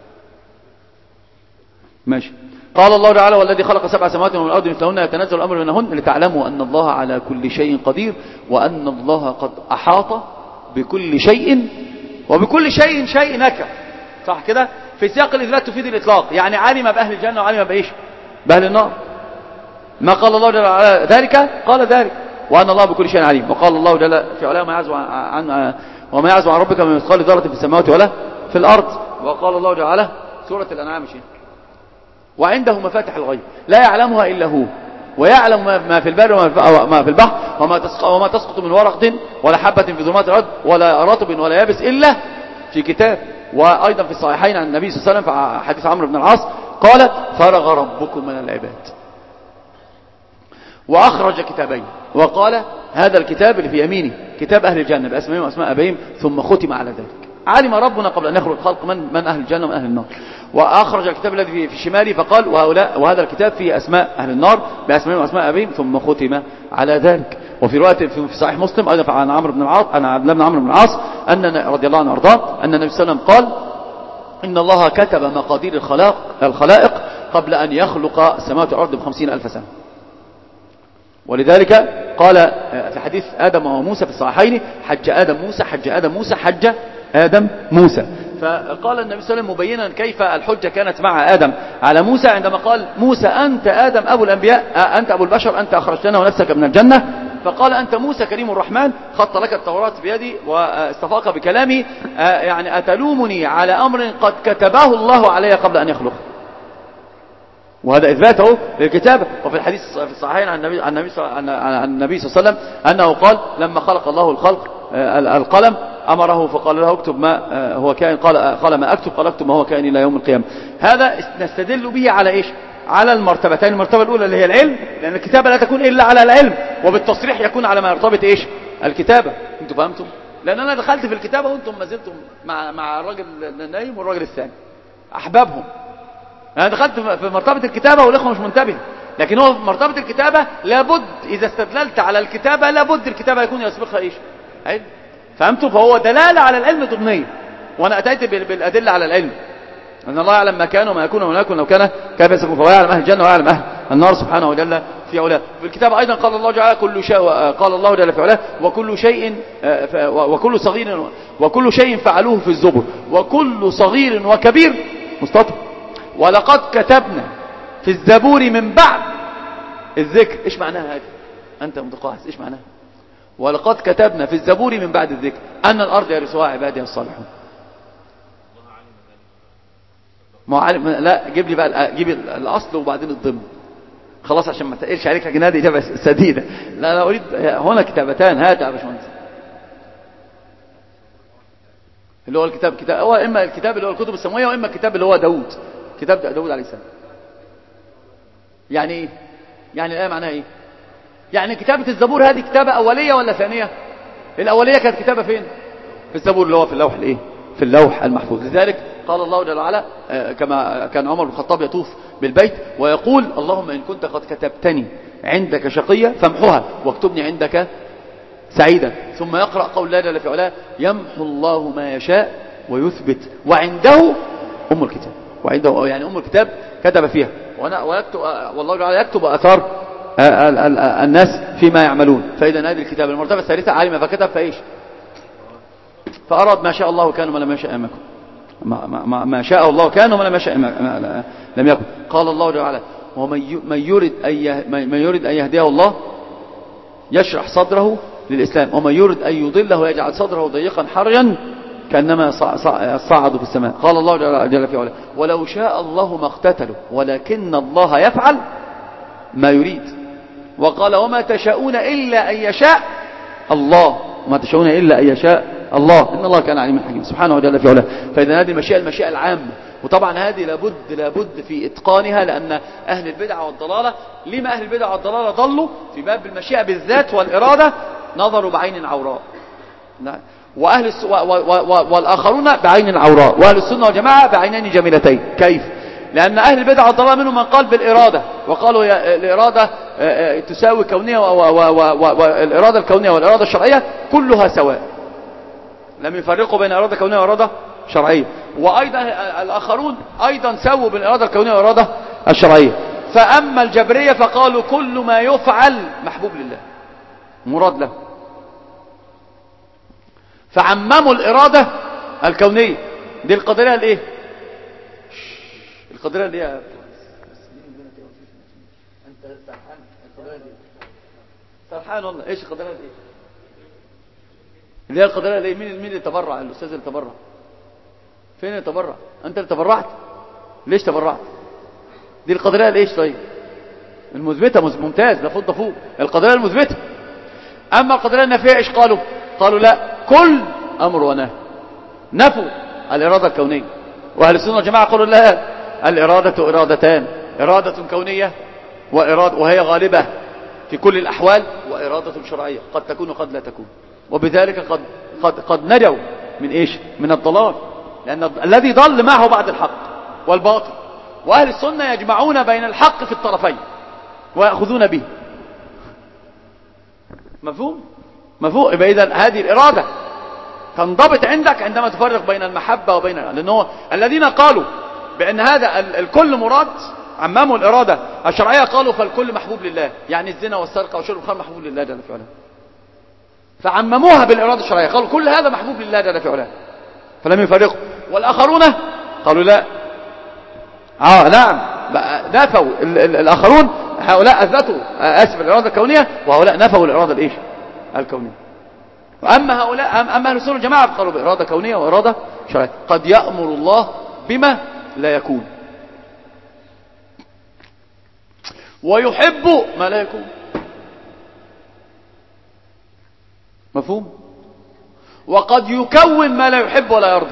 ماشي. قال الله تعالى والذي خلق سبع سماوات ومن الأرض مثلهن يتنزل الأمر بينهن لتعلموا أن الله على كل شيء قدير وأن الله قد أحاط بكل شيء وبكل شيء شيء نكر. صح كده؟ في سياق الإثبات تفيد الإطلاق، يعني علم بأهل الجنة وعلم بإيش؟ بأهل النار. ما قال الله جل وعلا ذلك قال ذلك وأن الله بكل شيء عليم. وقال الله جل في علاه وما يعزو عن وما يعزو عن ربك من مثقال ذرة في السماوات ولا في الأرض. وقال الله جل وعلا سورة الأنعام شيء وعنده مفاتح الغيب لا يعلمها إلا هو ويعلم ما في البر وما في البحر وما تسقط من ورقة ولا حبة في ظلمات الأرض ولا رطب ولا يابس إلا في كتاب. وأيضا في الصحيحين عن النبي صلى الله عليه وسلم في حديث عمرو بن العاص قال فرغ ربكم من العباد وأخرج كتابين وقال هذا الكتاب اللي في يمينه كتاب أهل الجنة بأسمائهم وأسماء أبيهم ثم ختم على ذلك. علم ربنا قبل أن يخلق الخلق من, من أهل الجنة ومن أهل النار. وأخرج الكتاب الذي في شماله فقال وهؤلاء وهذا الكتاب فيه أسماء أهل النار بأسمائهم وأسماء أبيهم ثم ختم على ذلك. وفي رواية في صحيح مسلم أيضا عن عمرو بن العاص عن عبد الله بن عمرو بن العاص أن رضي الله عنه وارضاه أن النبي صلى الله عليه وسلم قال إن الله كتب مقادير الخلائق الخلائق قبل أن يخلق السماوات والأرض بخمسين ألف سنة. ولذلك قال في حديث آدم وموسى في الصحيحين حج آدم موسى حج آدم موسى حج آدم موسى. فقال النبي صلى الله عليه وسلم مبينا كيف الحجة كانت مع آدم على موسى عندما قال موسى أنت آدم أبو الأنبياء أنت أبو البشر أنت أخرجتنا ونفسك من الجنة. فقال أنت موسى كريم الرحمن خط لك التوراة بيدي واستفاق بكلامي يعني أتلومني على أمر قد كتبه الله علي قبل أن يخلق. وهذا إثباته للكتابة. وفي الحديث في الصحيحين عن النبي عن النبي عن النبي صلى الله عليه وسلم أنه قال لما خلق الله الخلق القلم أمره فقال له اكتب ما هو كائن قال قال ما أكتب قال اكتب ما هو كائن إلى يوم القيامة. هذا نستدل به على إيش؟ على المرتبتين. المرتبة الأولى اللي هي العلم لأن الكتابة لا تكون إلا على العلم وبالتصريح يكون على ما يرتبط إيش؟ الكتابة. أنتم فهمتم؟ لأن أنا دخلت في الكتابة وأنتم ما زلتم مع مع الراجل النايم والراجل الثاني أحبابهم. أنا دخلت في مرتبة الكتابة والإخوة مش منتبه. لكن هو في مرتبة الكتابة لابد إذا استدللت على الكتابة لابد الكتابة يكون يسبقها إيش؟ علم. فهمتوا؟ فهو دلالة على العلم ضمنية. وأنا أتيت بالأدلة على العلم أن الله يعلم ما كان وما يكون وما يكون لو كان كيف يسكن فهو يعلم أهل الجنة ويعلم أهل النار سبحانه وجل في علاه. في الكتاب أيضا قال الله جل كل شيء قال الله جل في علاه وكل شيء وكل صغير وكل شيء فعلوه في الزبر وكل صغير وكبير مستطر. ولقد كتبنا في الزبور من بعد الذكر. إيش معناها هذه؟ أنت متقاعس إيش معناها؟ ولقد كتبنا في الزبور من بعد الذكر أن الأرض يرثها عبادي الصالحون. ما علم لا جيب لي بقى جيب الأصل وبعدين الضمن خلاص عشان ما تقلش عليك لكن هذه إجابة سديدة. لا أنا أريد هنا كتابتان. هات يا باشمهندس اللي هو الكتاب كتاب هو إما الكتاب اللي هو الكتب السماوية وإما الكتاب اللي هو داود كتاب داود عليه السلام. يعني إيه؟ يعني الآية معناها إيه؟ يعني كتابة الزبور هذه كتابة أولية ولا ثانية؟ الأولية كانت كتابة فين؟ في الزبور اللي هو في اللوح الإيه؟ في اللوح المحفوظ. لذلك قال الله جل وعلا كما كان عمر بن الخطاب يطوف بالبيت ويقول اللهم إن كنت قد كتبتني عندك شقية فامحها واكتبني عندك سعيدا. ثم يقرأ قول الله جل في علاه يمحو الله ما يشاء ويثبت وعنده أم الكتاب. وعنده يعني أم الكتاب كتب فيها وأنا ويكتب والله تعالى يكتب أثار الناس فيما يعملون. فإذا هذه الكتاب المرتبة الثالثة علم فكتب فإيش فأراد ما شاء الله كان وما لم يشاء لم يكن. ما, ما, ما شاء الله كان وما لم يشاء لم يكن. قال الله تعالى ومن يريد أن من يريد أن يهديه الله يشرح صدره للإسلام ومن يريد أن يضله يجعل صدره ضيقا حرجا كأنما صعد في السماء. قال الله جل في علاه ولو شاء الله ما اقتتلوا ولكن الله يفعل ما يريد. وقال وما تشاءون إلا أن يشاء الله وما تشاءون إلا أن يشاء الله، إن الله كان عليما حكيما سبحانه وتعالى في علاه. فإذا هذه المشيئة المشيئة العامة، وطبعا هذه لابد لابد في إتقانها، لأن أهل البدع والضلالة، لما أهل البدع والضلالة ضلوا في باب المشيئة بالذات والإرادة؟ نظروا بعين عوراء، وأهل الس... و... و... و... والآخرون بعين العوراء، وأهل السنة والجماعة بعينين جميلتين. كيف؟ لأن أهل البدع والضلالة منهم من قال بالإرادة، وقالوا يا الإرادة تساوي كونية، والإرادة الكونية والإرادة الشرعية كلها سواء، لم يفرقوا بين إرادة كونية وإرادة شرعية. وأيضا الآخرون أيضا سووا بين الإرادة الكونية والإرادة الشرعية. فأما الجبرية فقالوا كل ما يفعل محبوب لله مراد له، فعمموا الإرادة الكونية. دي القدرية الايه؟ القدرية اللي هي انت سرحان، القدرية دي سرحان والله. ايش القدرية دي؟ اللي هي القدرية اللي مين مين اللي تبرع؟ الاستاذ اللي تبرع فين؟ اللي تبرع؟ انت اللي تبرعت. ليش تبرعت؟ دي القدرية الايش؟ طيب المثبتة ممتاز، ده فوق فوق القدرية المثبتة. اما القدرية النافية ايش قالوا؟ قالوا لا، كل امر ونهي، نفوا الإرادة الكونية. وأهل السنة والجماعة قالوا لا، الإرادة إرادتان، إرادة كونية وإرادة وهي غالبة في كل الأحوال، وإرادة شرعية قد تكون وقد لا تكون. وبذلك قد قد قد نجوا من ايش؟ من الضلال، لأن الذي ضل معه بعد الحق والباطل. وأهل السنة يجمعون بين الحق في الطرفين ويأخذون به. مفهوم؟ مفهوم؟ يبقى إذن هذه الإرادة تنضبط عندك عندما تفرق بين المحبة وبين، لأنه الذين قالوا بأن هذا الكل مراد، عمموا الإرادة الشرعية، قالوا فالكل محبوب لله، يعني الزنا والسرقة وشرب الخمر محبوب لله جل في علاه، فعمموها بالإرادة الشرعية، قالوا كل هذا محبوب لله جل في علاه، فلم يفرقوا. والآخرون قالوا لا، اه نعم، نفوا الآخرون، هؤلاء أثبتوا آسف الإرادة الكونية، وهؤلاء نفوا الإرادة الإيش؟ الكونية. وأما هؤلاء أما أهل السنة والجماعة قالوا بإرادة كونية وإرادة شرعية. قد يأمر الله بما لا يكون، ويحب ما لا يكون. مفهوم؟ وقد يكون ما لا يحب ولا يرضى.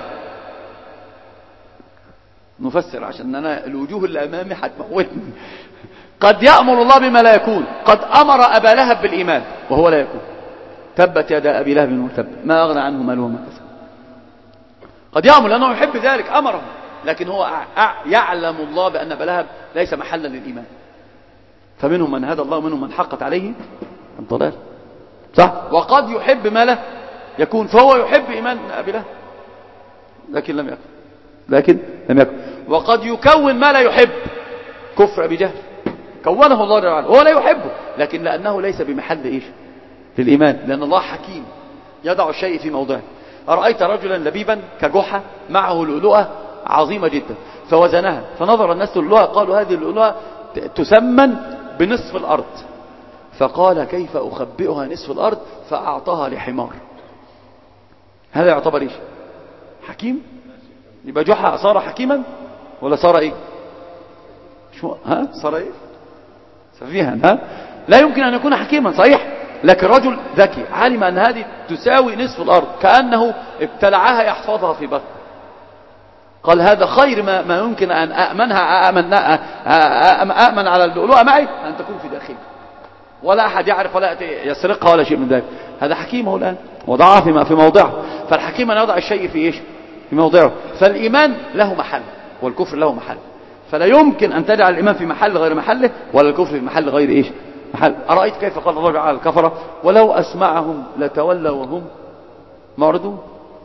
نفسر عشان أنا الوجوه اللي أمامي هتموتني. قد يأمر الله بما لا يكون. قد أمر أبا لهب بالإيمان وهو لا يكون، تبت يدا أبي لهب وتب ما أغنى عنه ماله وما كسب. قد يأمر لأنه يحب ذلك، أمره، لكن هو يعلم الله بأن أبا لهب ليس محلا للإيمان، فمنهم من هدى الله ومنهم من حقت عليه الضلال، صح؟ وقد يحب ما لا يكون، فهو يحب إيمان أبي لهب لكن لم يكن لكن لم يكن وقد يكون ما لا يحب، كفر أبي جهل كونه الله جل وعلا، هو لا يحبه، لكن لأنه ليس بمحل إيش؟ للإيمان، لأن الله حكيم يضع الشيء في موضعه. أرأيت رجلا لبيبا كجحة معه لؤلؤة عظيمة جدا، فوزنها، فنظر الناس لؤلؤة، قالوا هذه اللؤلؤة تسمن بنصف الأرض، فقال كيف أخبئها نصف الأرض؟ فأعطاها لحمار. هذا يعتبر إيش؟ حكيم؟ يبقى جحة صار حكيما ولا صار إيه؟ شو ها صار إيه؟ سفيها. ها لا يمكن أن يكون حكيما صحيح، لكن رجل ذكي علم أن هذه تساوي نصف الأرض، كأنه ابتلعها يحفظها في بطن، قال هذا خير ما, ما يمكن أن أأمنها أأمن, أأمن على اللؤلؤة معي أن تكون في داخلي، ولا أحد يعرف ولا يسرقها ولا شيء من ذلك. هذا حكيمه الآن وضعها في, في موضعه. فالحكيم أن يضع الشيء في إيش؟ في موضعه. فالإيمان له محل والكفر له محل، فلا يمكن أن تجعل الإيمان في محل غير محله، ولا الكفر في محل غير إيش؟ محل. أرأيت كيف قال الله على الكفرة ولو أسمعهم لتولوا وهم معرضون،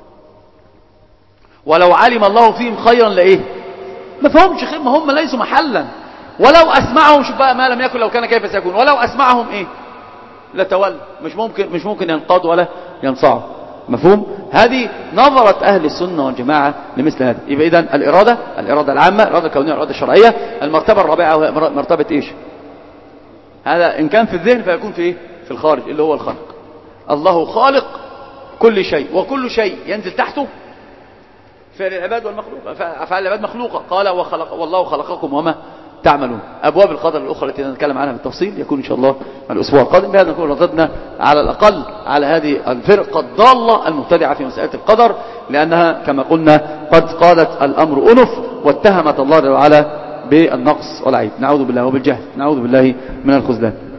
ولو علم الله فيهم خيرا لإيه؟ ما فهمش خير، ما هم ليسوا محلا. ولو أسمعهم، شوف بقى ما لم يكن لو كان كيف سيكون، ولو أسمعهم إيه؟ لتولوا، مش ممكن مش ممكن ينقضوا ولا ينصعوا. مفهوم؟ هذه نظرة أهل السنة والجماعة لمثل هذا. يبقى إذن الإرادة الإرادة العامة، الإرادة الكونية، الإرادة الشرعية. المرتبة الرابعة وهي مرتبة إيش؟ هذا إن كان في الذهن فيكون في إيه؟ في الخارج، اللي هو الخلق. الله خالق كل شيء، وكل شيء ينزل تحته فعل العباد والمخلوق، أفعال العباد مخلوقة. قال وخلق والله خلقكم وما تعملون. أبواب القدر الأخرى التي نتكلم عنها بالتفصيل يكون إن شاء الله الأسبوع القادم. بهذا نكون رددنا على الأقل على هذه الفرقة الضالة المبتدعة في مسألة القدر، لأنها كما قلنا قد قالت الأمر أنف واتهمت الله جل وعلا بالنقص والعيب. نعوذ بالله وبالجهل، نعوذ بالله من الخذلان.